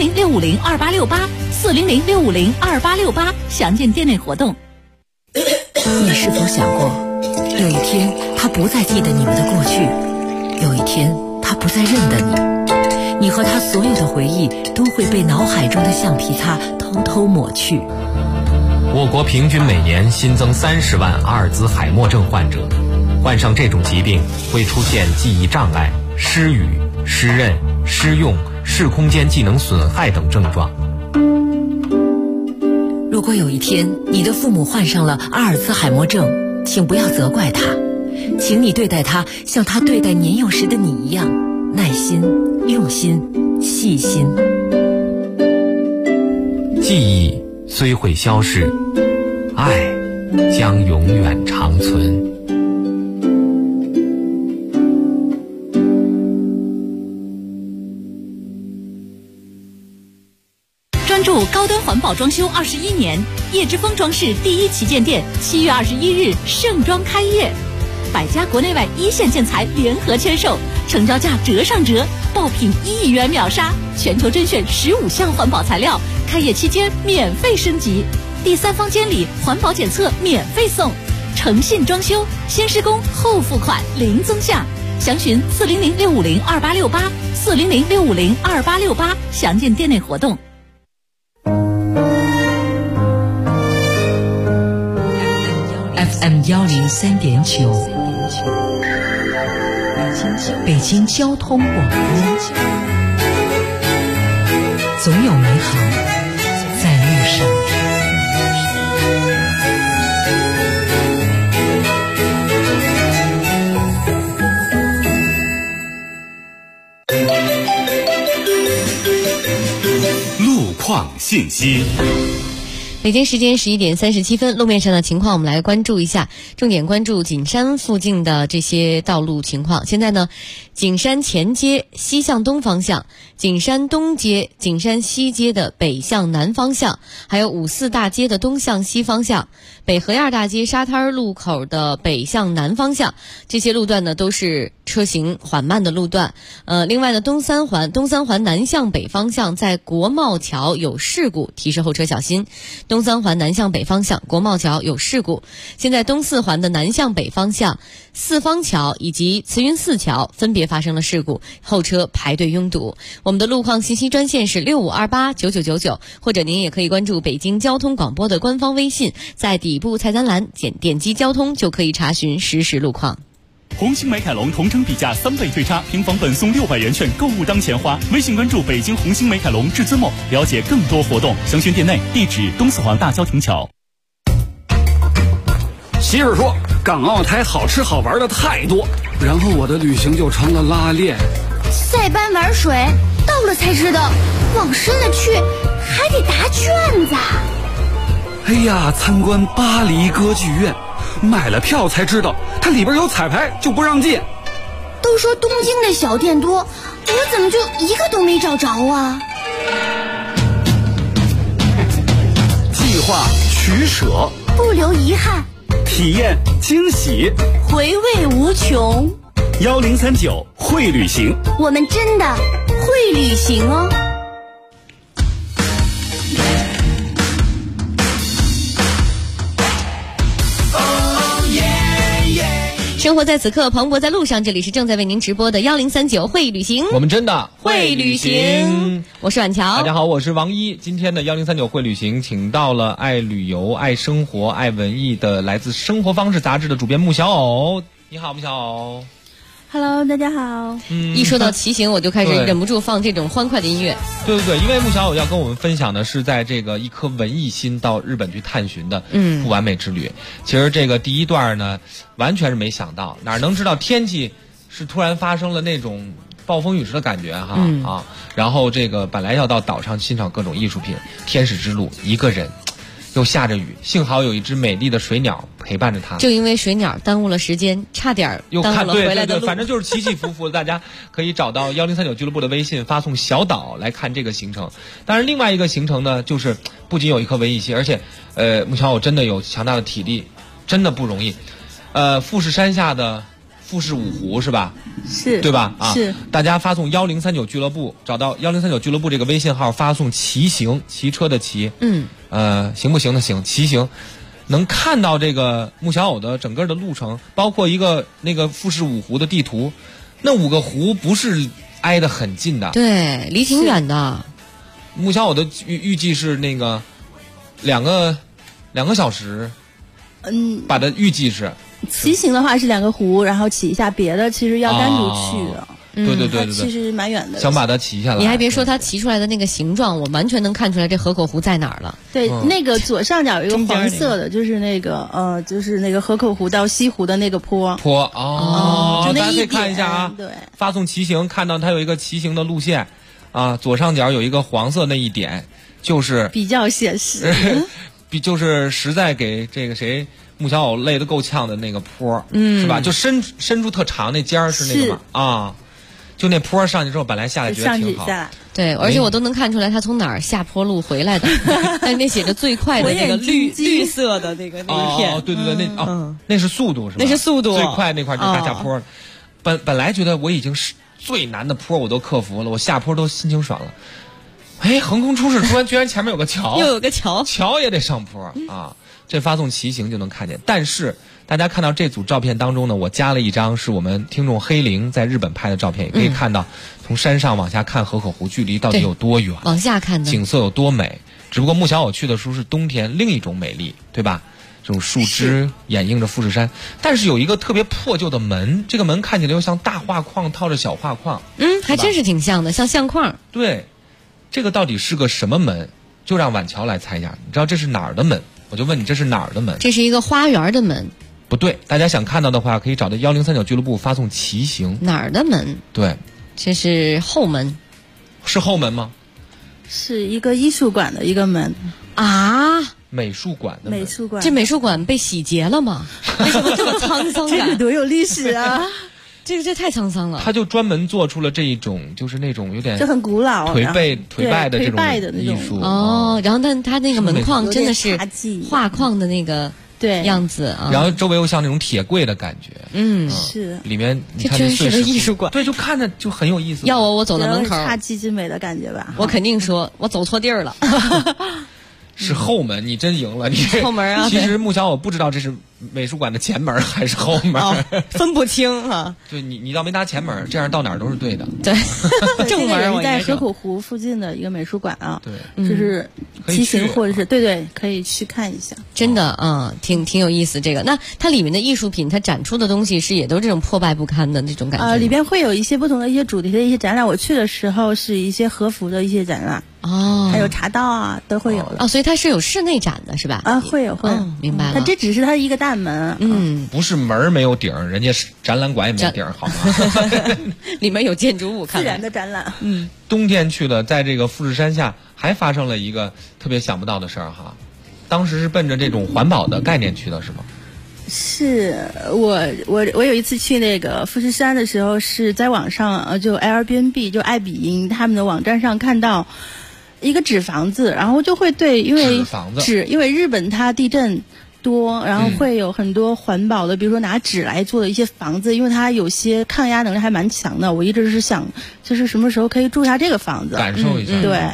400-650-2868，400-650-2868，详见店内活动。 你是否想过，有一天他不再记得你们的过去，有一天他不再认得你，你和他所有的回忆都会被脑海中的橡皮擦偷偷抹去。 我国平均每年新增30万阿尔兹海默症患者，患上这种疾病会出现记忆障碍、失语、失认、失用、视空间技能损害等症状。 如果有一天你的父母患上了阿尔兹海默症，请不要责怪他，请你对待他像他对待年幼时的你一样，耐心、用心、细心。 记忆虽会消逝，爱将永远长存。 专注高端环保装修21年，叶之峰装饰第一旗舰店7月21日盛装开业，100家国内外一线建材联合签售，成交价折上折，爆品1元秒杀，全球甄选15项环保材料，开业期间免费升级，第3房间里环保检测免费送，诚信装修，先施工后付款，零增项。详询400-650-2868，400-650-2868，详见店内活动。 FM 103.9，北京交通广播，总有美好在路上。 路况信息。 北京时间11点37分，路面上的情况我们来关注一下，重点关注景山附近的这些道路情况。现在呢，景山前街西向东方向，景山东街、景山西街的北向南方向，还有五四大街的东向西方向，北河沿大街沙滩路口的北向南方向，这些路段呢都是车行缓慢的路段。另外呢，东三环南向北方向在国贸桥有事故，提示后车小心。东三环南向北方向国贸桥有事故，现在东四环的南向北方向四方桥以及慈云寺桥分别发生了事故，后车排队拥堵。我们的路况信息专线是65289999，或者您也可以关注北京交通广播的官方微信，在底部菜单栏点击交通就可以查询实时路况。 红星美凯龙同城比价3倍退差，平房本送600元券，购物当钱花。微信关注北京红星美凯龙至尊梦，了解更多活动。详询店内，地址东四环大郊亭桥。 媳妇说港澳台好吃好玩的太多，然后我的旅行就成了拉练。 塞班玩水，到了才知道，往深了去还得答卷子。 哎呀，参观巴黎歌剧院，买了票才知道它里边有彩排，就不让进。 都说东京的小店多，我怎么就一个都没找着啊？ 计划取舍， 不留遗憾， 体验惊喜， 回味无穷。 1039会旅行， 我们真的会旅行哦。 生活在此刻，蓬勃在路上。这里是正在为您直播的1039会旅行， 我们真的会旅行。我是婉乔， 大家好，我是王一。今天的1039会旅行，请到了爱旅游、爱生活、爱文艺的来自《生活方式》杂志的主编穆小偶。你好，穆小偶。 Hello， 大家好。 一说到骑行，我就开始忍不住放这种欢快的音乐。 对，因为穆小偶要跟我们分享的是在这个一颗文艺心到日本去探寻的不完美之旅。其实这个第一段呢，完全是没想到，哪能知道天气是突然发生了那种暴风雨式的感觉哈。然后这个本来要到岛上欣赏各种艺术品，天使之路一个人。又下着雨，幸好有一只美丽的水鸟陪伴着他。 就因为水鸟耽误了时间，差点耽误了回来的路。 对，反正就是起起伏伏的。大家可以找到1039俱乐部的微信，发送小岛来看这个行程。当然，另外一个行程呢，就是不仅有一颗文艺心，而且穆小偶真的有强大的体力，真的不容易。富士山下的富士五湖是吧？ 是， 对吧？ 是。 大家发送1039俱乐部，找到1039俱乐部这个微信号，发送骑行，骑车的骑。行不行的行，骑行，能看到这个穆小偶的整个的路程，包括一个那个富士五湖的地图，那5个湖不是挨得很近的， 对，离挺远的。 穆小偶的预计是那个两个小时，把的预计是。 骑行的话是2个湖，然后骑一下，别的其实要单独去的。 对， 其实蛮远的。 想把它骑下来。 你还别说，它骑出来的那个形状，我完全能看出来这河口湖在哪儿了。 对，那个左上角有一个黄色的，就是那个就是那个河口湖到西湖的那个坡。 大家可以看一下啊。 对， 发送骑行，看到它有一个骑行的路线啊，左上角有一个黄色那一点，就是比较写实， 就是实在给这个谁。穆小偶累得够呛的那个坡，是吧？就伸出特长那尖儿是那个嘛就那坡上去之后，本来下来觉得挺好， 对，而且我都能看出来他从哪儿下坡路回来的。但那写着最快的那个绿色的那个片， 对，那是速度是吧？ 那是速度， 最快那块就是大下坡。本来觉得我已经是最难的坡我都克服了，我下坡都心情爽了。横空出世，居然前面有个桥， 又有个桥也得上坡啊！这发送骑行就能看见。但是大家看到这组照片当中呢，我加了一张是我们听众黑灵在日本拍的照片，也可以看到从山上往下看河口湖距离到底有多远， 往下看的景色有多美。只不过穆小偶去的时候是冬天，另一种美丽，对吧？这种树枝掩映着富士山，但是有一个特别破旧的门，这个门看起来又像大画框套着小画框， 还真是挺像的，像相框。 对，这个到底是个什么门？就让婉乔来猜一下，你知道这是哪儿的门？我就问你，这是哪儿的门？ 这是一个花园的门。 不对，大家想看到的话，可以找到1039俱乐部发送骑行。 哪儿的门？ 对， 这是后门。 是后门吗？ 是一个艺术馆的一个门啊。 美术馆的门。 美术馆， 这美术馆被洗劫了吗？为什么这么沧桑感？ 这个多有历史啊！ 这太沧桑了。 他就专门做出了这一种，就是那种有点就很古老、 颓败的这种艺术然后但他那个门框真的是画框的那个样子啊， 然后周围又像那种铁柜的感觉， 是里面你看这真是个艺术馆， 对，就看着就很有意思。 要我走到门口， 侘寂之美的感觉吧？ 我肯定说我走错地儿了。 是后门，你真赢了。你后门啊！ 其实穆小偶不知道这是美术馆的前门还是后门， 分不清啊。 对，你倒没拿前门，这样到哪儿都是对的。 对，正门在河口湖附近的一个美术馆啊， 对， 就是骑行或者是对，可以去看一下。 真的挺有意思。这个，那它里面的艺术品，它展出的东西是也都这种破败不堪的那种感觉。 里边会有一些不同的一些主题的一些展览。我去的时候是一些和服的一些展览。还有茶道啊，都会有的。 所以它是有室内展的是吧？ 会有。 明白了。 它这只是它一个大门。 不是门没有顶，人家展览馆也没顶，好吗？ 里面有建筑物， 自然的展览。 冬天去的，在这个富士山下还发生了一个特别想不到的事儿哈。当时是奔着这种环保的概念去的，是吗？ 是我有一次去那个富士山的时候，是在网上就 Airbnb 就爱彼迎他们的网站上看到一个纸房子，然后就会因为日本它地震多，然后会有很多环保的，比如说拿纸来做的一些房子，因为它有些抗压能力还蛮强的。我一直是想，就是什么时候可以住下这个房子， 感受一下。 对。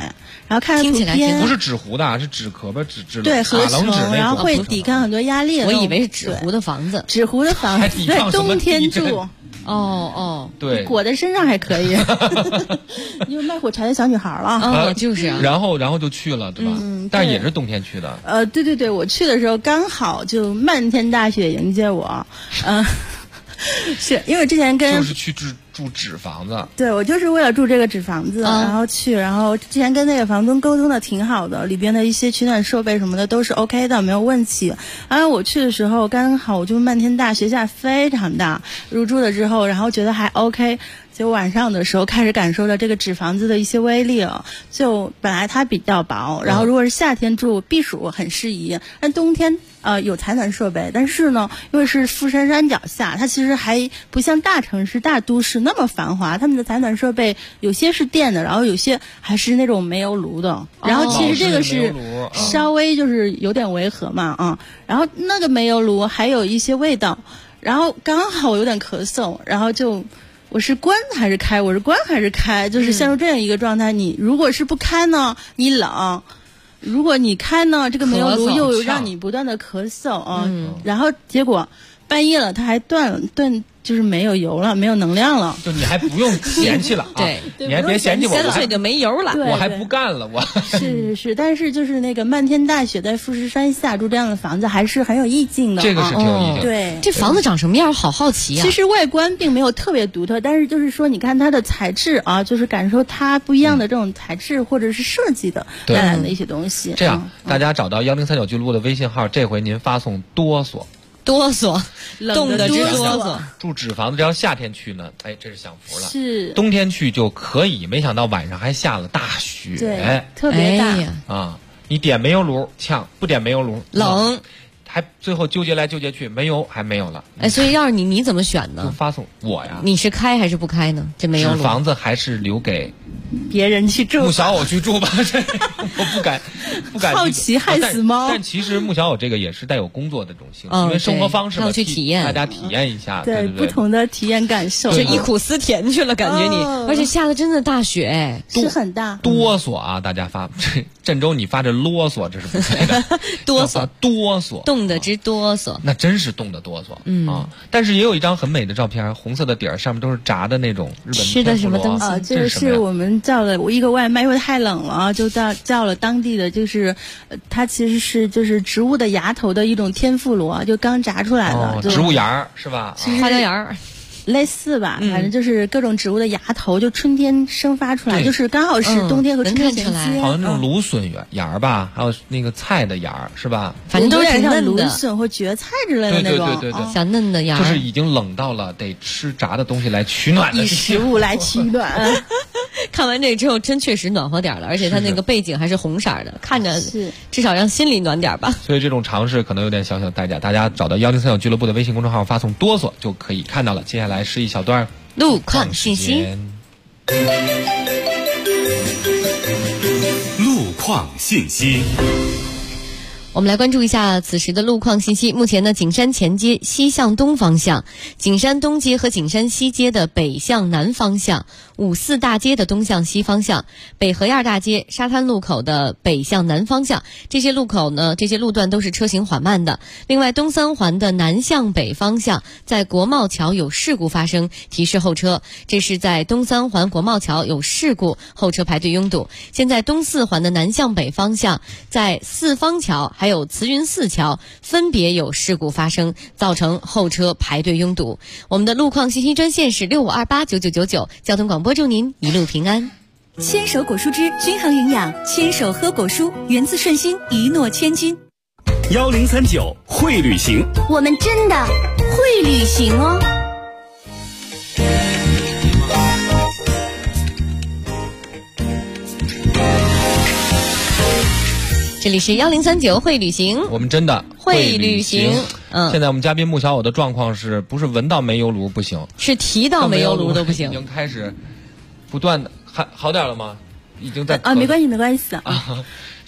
然后看着图片不是纸糊的，是纸壳吧？纸对合成，然后会抵抗很多压力。 我以为是纸糊的房子， 纸糊的房子对冬天住。 对， 裹在身上还可以，因为卖火柴的小女孩了。 就是啊。 然后就去了，对吧？但是也是冬天去的。 对，我去的时候刚好就漫天大雪迎接我，是因为之前就是去住纸房子。 对，我就是为了住这个纸房子，然后去，然后之前跟那个房东沟通的挺好的，里边的一些取暖设备什么的都是 OK 的，没有问题。然后我去的时候刚好我就漫天大雪下非常大，入住了之后，然后觉得还 OK。就晚上的时候开始感受到这个纸房子的一些威力了。就本来它比较薄，然后如果是夏天住避暑很适宜，但冬天有采暖设备，但是呢，因为是富士山脚下，它其实还不像大城市、大都市那么繁华。他们的采暖设备有些是电的，然后有些还是那种煤油炉的。然后其实这个是稍微就是有点违和嘛然后那个煤油炉还有一些味道，然后刚好我有点咳嗽，然后就。我是关还是开？就是陷入这样一个状态。你如果是不开呢，你冷；如果你开呢，这个煤油炉又让你不断的咳嗽然后结果半夜了，它还断，就是没有油了，没有能量了。 就你还不用嫌弃了对， 你还别嫌弃我， 干脆就没油了， 我还不干了，我。 是，但是就是那个漫天大雪在富士山下住这样的房子还是很有意境的。 这个是挺有意境。 对， 这房子长什么样？好好奇啊！ 其实外观并没有特别独特，但是就是说，你看它的材质就是感受它不一样的这种材质或者是设计的带来的一些东西。 这样，大家找到1039俱乐部的微信号，这回您发送哆嗦。 冻得直哆嗦。 住纸房子，这要夏天去呢，这是享福了。 是。 冬天去就可以，没想到晚上还下了大雪， 对，特别大你点煤油炉呛，不点煤油炉冷， 还最后纠结来纠结去，煤油还没有了。 所以要是你怎么选呢？ 就发送我呀。 你是开还是不开呢？这煤油炉纸房子还是留给别人去住， 穆小偶去住吧。我不敢好奇害死猫。 但其实穆小偶这个也是带有工作的这种性质，因为生活方式要去体验， 大家体验一下， 对不同的体验感受， 就忆苦思甜去了，感觉你，而且下的真的大雪， 是很大， 哆嗦啊！大家发郑州，你发这啰嗦，这是不对的， 哆嗦，冻得直哆嗦， 那真是冻得哆嗦但是也有一张很美的照片，红色的底儿，上面都是炸的那种日本吃的什么东西？ 这个是我们叫了一个外卖，因为太冷了，就叫了当地的，就是它其实是就是植物的芽头的一种天妇罗，就刚炸出来的， 植物芽是吧？ 花椒芽类似吧，反正就是各种植物的芽头，就春天生发出来，就是刚好是冬天和春天衔接。 好像那种芦笋芽吧，还有那个菜的芽是吧？ 反正都有点像芦笋或蕨菜之类的那种， 对， 小嫩的芽， 就是已经冷到了得吃炸的东西来取暖的， 以食物来取暖。 看完这之后，真确实暖和点了，而且它那个背景还是红色的，看着至少让心里暖点吧。 所以这种尝试可能有点小小代价，大家找到1039俱乐部的微信公众号，发送哆嗦就可以看到了。接下来是一小段路况信息。 路况信息。 我们来关注一下此时的路况信息。目前呢，景山前街西向东方向、景山东街和景山西街的北向南方向、五四大街的东向西方向、北河沿大街沙滩路口的北向南方向，这些路口呢，这些路段都是车行缓慢的。另外，东三环的南向北方向，在国贸桥有事故发生，提示后车。这是在东三环国贸桥有事故，后车排队拥堵。现在东四环的南向北方向，在四方桥还有慈云寺桥分别有事故发生，造成后车排队拥堵。我们的路况信息专线是65289999，交通广播祝您一路平安。 牵手果蔬汁均衡营养，牵手喝果蔬，源自顺心，一诺千金。 1039会旅行， 我们真的会旅行哦。 这里是1039会旅行， 我们真的会旅行。 现在我们嘉宾穆小偶的状况是不是闻到煤油炉不行， 是提到煤油炉都不行， 已经开始不断的好点了吗？已经在没关系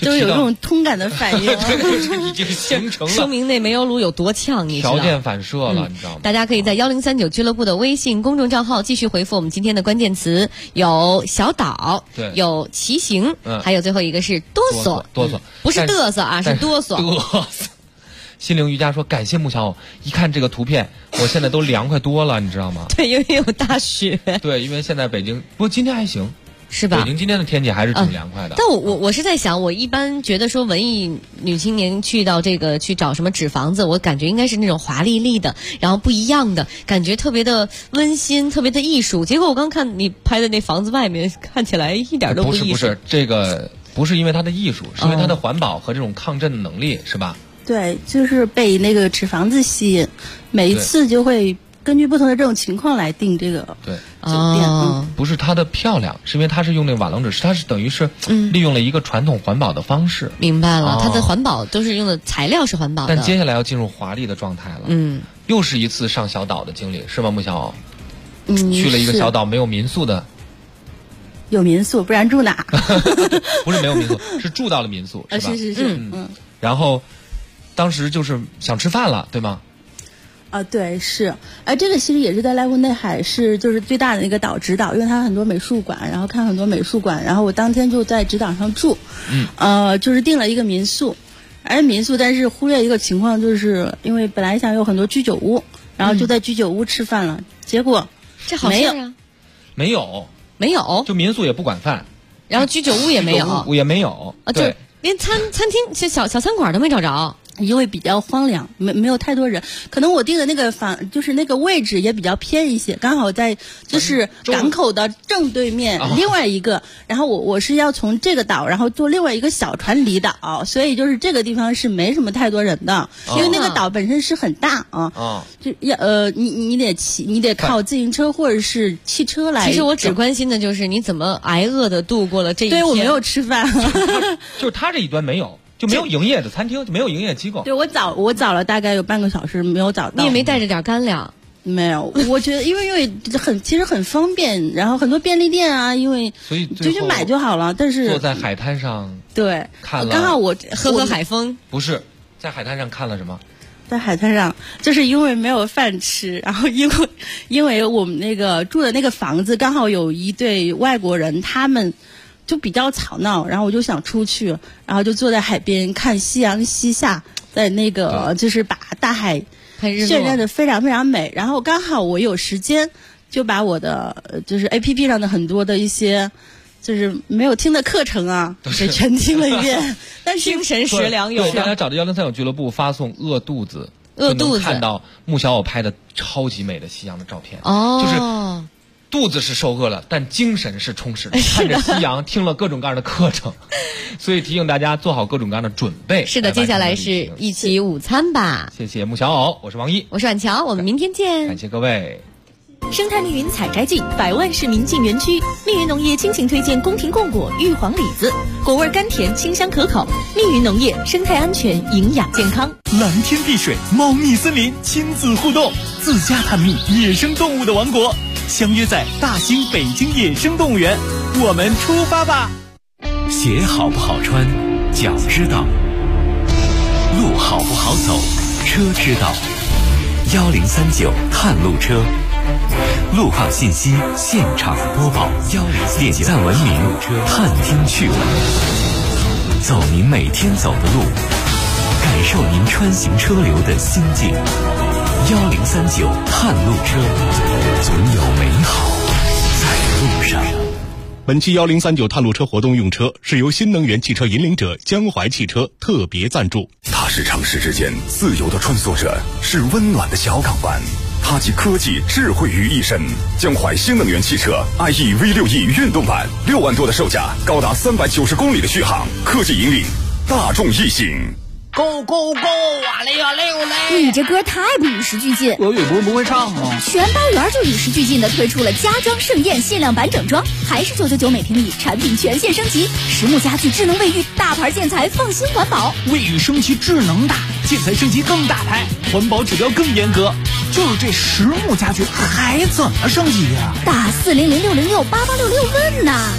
都有这种通感的反应， 对，已经形成了， 说明那煤油炉有多呛，你知道？ 条件反射了，你知道吗？ 大家可以在1039俱乐部的微信公众账号继续回复我们今天的关键词，有小岛， 对， 有骑行，还有最后一个是哆嗦，不是嘚瑟啊，是哆嗦。 心灵瑜伽说感谢穆小偶，一看这个图片，我现在都凉快多了，你知道吗？ 对，因为有大雪。 对，因为现在北京，不过今天还行。 是吧？ 北京今天的天气还是挺凉快的。 但我是在想，我一般觉得说文艺女青年去到这个去找什么纸房子，我感觉应该是那种华丽丽的，然后不一样的感觉，特别的温馨，特别的艺术。结果我刚看你拍的那房子外面，看起来一点都不艺术。 不是这个不是因为它的艺术，是因为它的环保和这种抗震的能力，是吧？ 对，就是被那个纸房子吸引，每一次就会根据不同的这种情况来定这个酒店。 不是它的漂亮，是因为它是用那瓦楞纸，它是等于是利用了一个传统环保的方式。 明白了，它的环保都是用的材料是环保的。 但接下来要进入华丽的状态了。又是一次上小岛的经历，是吗，穆小偶？去了一个小岛没有民宿的。 有民宿，不然住哪？ 不是没有民宿，是住到了民宿，是吧？ 是。 然后当时就是想吃饭了，对吗？ 对，是，这个其实也是在濑户内海是就是最大的那个岛直岛，因为它很多美术馆，然后看很多美术馆，然后我当天就在直岛上住，就是订了一个民宿，但是忽略一个情况，就是因为本来想有很多居酒屋，然后就在居酒屋吃饭了，结果这好事啊， 没有，就民宿也不管饭， 然后居酒屋也没有， 也没有， 对，连餐厅小餐馆都没找着。 因为比较荒凉，没有太多人，可能我订的那个房就是那个位置也比较偏一些，刚好在就是港口的正对面另外一个，然后我是要从这个岛然后坐另外一个小船离岛，所以就是这个地方是没什么太多人的，因为那个岛本身是很大就要你得靠自行车或者是汽车来。 其实我只关心的就是你怎么挨饿的度过了这一天。 对，我没有吃饭， 就是他这一端没有。就没有营业的餐厅，就没有营业机构。 对，我找了大概有半个小时，没有找到。 你也没带着点干粮？ 没有，我觉得因为其实很方便，然后很多便利店啊，因为所以就去买就好了。但是坐在海滩上， 对， 看了刚好我喝海风。 不是在海滩上看了什么？ 在海滩上，就是因为没有饭吃，然后因为我们那个住的那个房子刚好有一对外国人，他们就比较吵闹，然后我就想出去，然后就坐在海边看夕阳西下，在那个就是把大海渲染的非常非常美。然后刚好我有时间，就把我的就是 APP 上的很多的一些就是没有听的课程啊，给全听了一遍。但是精神食粮有。 对，大家找着1039俱乐部发送饿肚子，看到穆小偶拍的超级美的夕阳的照片。就是肚子是受饿了，但精神是充实的。看着夕阳，听了各种各样的课程，所以提醒大家做好各种各样的准备。 是的，接下来是一起午餐吧。 谢谢穆小偶，我是王一， 我是婉乔，我们明天见。 感谢各位。 生态密云采摘季，100万市民进园区。密云农业倾情推荐宫廷贡果玉皇李子，果味甘甜，清香可口。密云农业，生态安全，营养健康。 蓝天碧水，猫蜜森林，亲子互动，自家探秘野生动物的王国。相约在大兴北京野生动物园，我们出发吧！ 鞋好不好穿，脚知道；路好不好走，车知道。1039探路车，路况信息现场播报。点赞文明，探听趣闻，走您每天走的路，感受您穿行车流的心境。1039探路车，总有美好在路上。 本期1039探路车活动用车是由新能源汽车引领者江淮汽车特别赞助。 它是城市之间自由的穿梭者，是温暖的小港湾。它集科技智慧于一身。江淮新能源汽车 IE V6E 运动版，6万多的售价，高达390公里的续航，科技引领大众异性。 Go go go！ 哇嘞哇嘞哇嘞！ 你这歌太不与时俱进。 俄语不会唱吗？ 全包圆就与时俱进的推出了家装盛宴限量版整装，还是999每平米，产品全线升级，实木家具、智能卫浴、大牌建材，放心环保。 卫浴升级智能大，建材升级更大牌，环保指标更严格。就是这实木家具还怎么升级呀？ 打400-606-8866问呐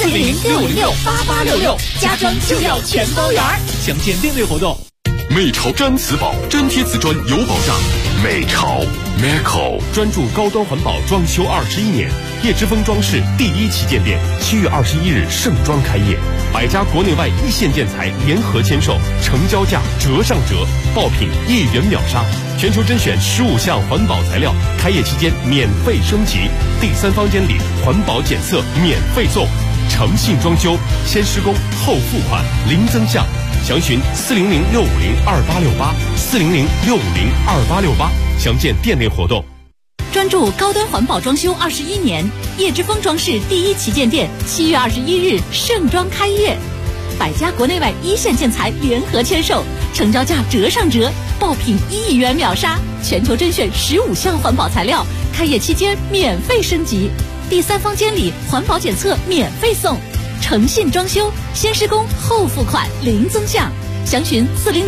，4006068866，家装就要全包圆。 详见店内活动。 美潮毡瓷宝，粘贴瓷砖有保障。美潮 Meco 专注高端环保装修21年，叶之峰装饰第1旗舰店7月21日盛装开业，100家国内外一线建材联合签售，成交价折上折，爆品1元秒杀，全球甄选15项环保材料，开业期间免费升级，第3房间里环保检测免费送，诚信装修，先施工后付款，零增项。详询400-650-2868，400-650-2868，详见店内活动。 专注高端环保装修21年，叶之峰装饰第1旗舰店7月21日盛装开业，100家国内外一线建材联合签售，成交价折上折，爆品1亿元秒杀，全球甄选15项环保材料，开业期间免费升级，第3房间里环保检测免费送，诚信装修，先施工后付款，零增项。详询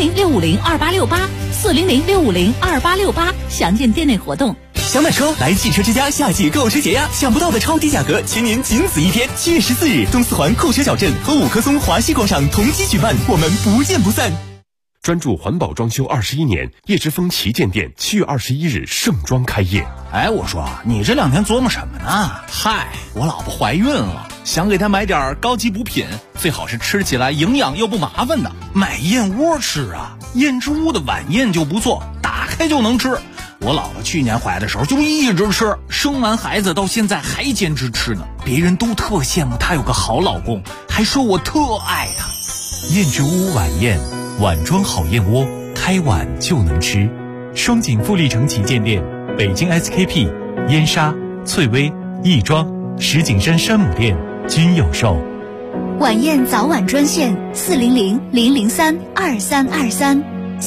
400-650-2868，400-650-2868，详见店内活动。 想买车来汽车之家夏季购车节呀！想不到的超低价格，全年仅此一天！7月14日，东四环酷车小镇和五棵松华西广场同期举办，我们不见不散。 专注环保装修21年，叶之峰旗舰店7月21日盛装开业。 哎，我说你这2天琢磨什么呢？嗨，我老婆怀孕了，想给她买点高级补品，最好是吃起来营养又不麻烦的。买燕窝吃啊，燕之屋的晚宴就不错，打开就能吃。我老婆去年怀的时候就一直吃，生完孩子到现在还坚持吃呢。别人都特羡慕她有个好老公，还说我特爱她。 燕之屋晚宴，碗装好燕窝，开碗就能吃。双井富力城旗舰店、北京 SKP、燕莎、翠微、亦庄、石景山山姆店均有售。 晚宴早晚专线400-003-2323。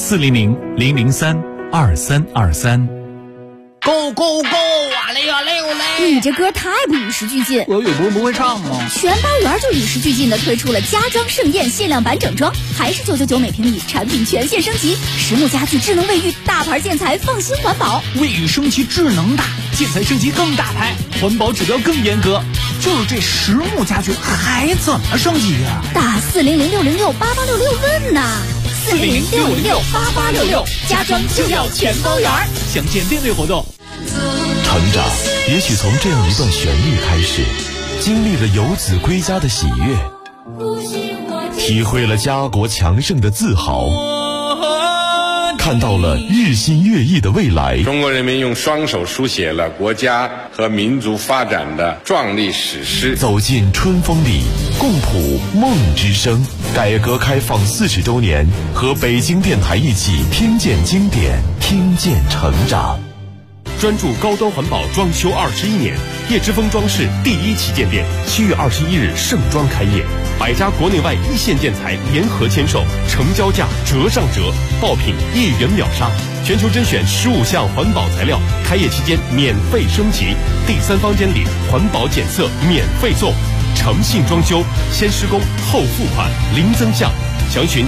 400-003-2323。 Go go go！哇嘞哇嘞哇嘞！ 你这歌太不与时俱进。 我有不会唱吗？ 全包圆就与时俱进的推出了家装盛宴限量版整装，还是999每平米，产品全线升级，实木家具、智能卫浴，大牌建材，放心环保。 卫浴升级智能大，建材升级更大牌，环保指标更严格。就是这实木家具还怎么升级啊？ 打400-606-8866问呐！400-606-8866，家装就要全包圆。 详见店内活动。 成长也许从这样一段旋律开始，经历了游子归家的喜悦，体会了家国强盛的自豪，看到了日新月异的未来。 中国人民用双手书写了国家和民族发展的壮丽史诗。 走进春风里，共谱梦之声。改革开放40周年，和北京电台一起听见经典，听见成长。 专注高端环保装修21年，叶之峰装饰第1旗舰店7月21日盛装开业，100家国内外一线建材联合签售，成交价折上折，爆品1元秒杀，全球甄选15项环保材料，开业期间免费升级，第3房间里环保检测免费送，诚信装修，先施工后付款，零增项。详询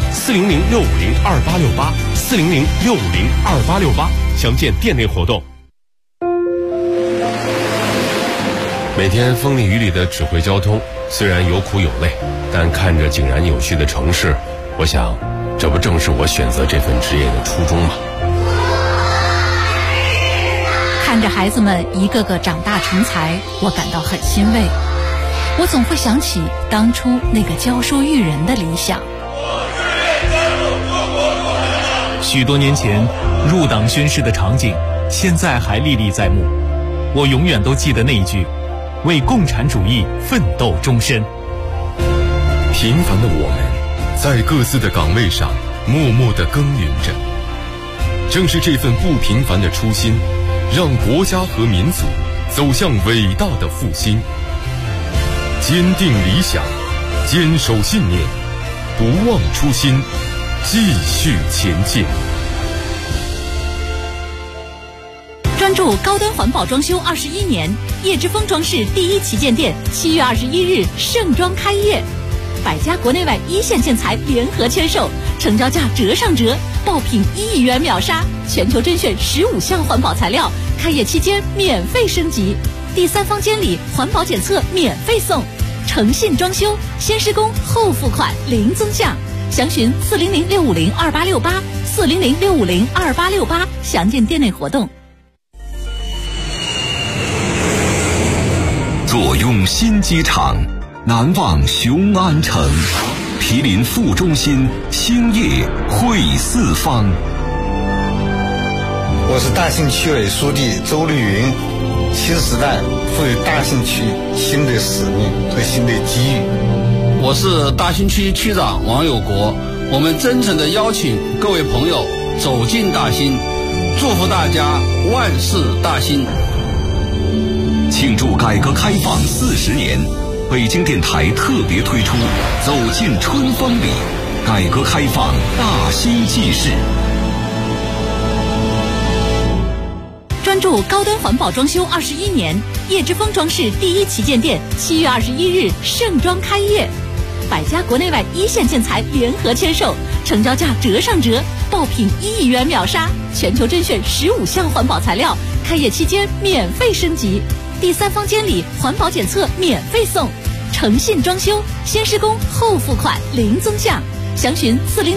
400-650-2868，400-650-2868，详见店内活动。 每天风里雨里的指挥交通，虽然有苦有累，但看着井然有序的城市，我想，这不正是我选择这份职业的初衷吗？ 看着孩子们一个个长大成才，我感到很欣慰。我总会想起当初那个教书育人的理想。 许多年前入党宣誓的场景，现在还历历在目。我永远都记得那一句：为共产主义奋斗终身。 平凡的我们，在各自的岗位上默默地耕耘着。正是这份不平凡的初心，让国家和民族走向伟大的复兴。坚定理想，坚守信念，不忘初心，继续前进。 专注高端环保装修21年，叶之峰装饰第1旗舰店7月21日盛装开业，100家国内外一线建材联合签售，成交价折上折，爆品1亿元秒杀，全球甄选15项环保材料，开业期间免费升级，第3房间里环保检测免费送， 诚信装修，先施工后付款零增项。详询400-650-2868，400-650-2868，详见店内活动。 坐拥新机场，难忘雄安城，毗邻副中心，兴业汇四方。 我是大兴区委书记周绿云。新时代赋予大兴区新的使命和新的机遇。 我是大兴区区长王有国，我们真诚地邀请各位朋友走进大兴，祝福大家万事大兴。 庆祝改革开放40年，北京电台特别推出走进春风里，改革开放大兴纪事。 专注高端环保装修21年，叶之峰装饰第一旗舰店7月21日盛装开业，百家国内外一线建材联合签售，成交价折上折，爆品1亿元秒杀，全球甄选15项环保材料，开业期间免费升级，第3方监理环保检测免费送，诚信装修，先施工后付款零增项，详询40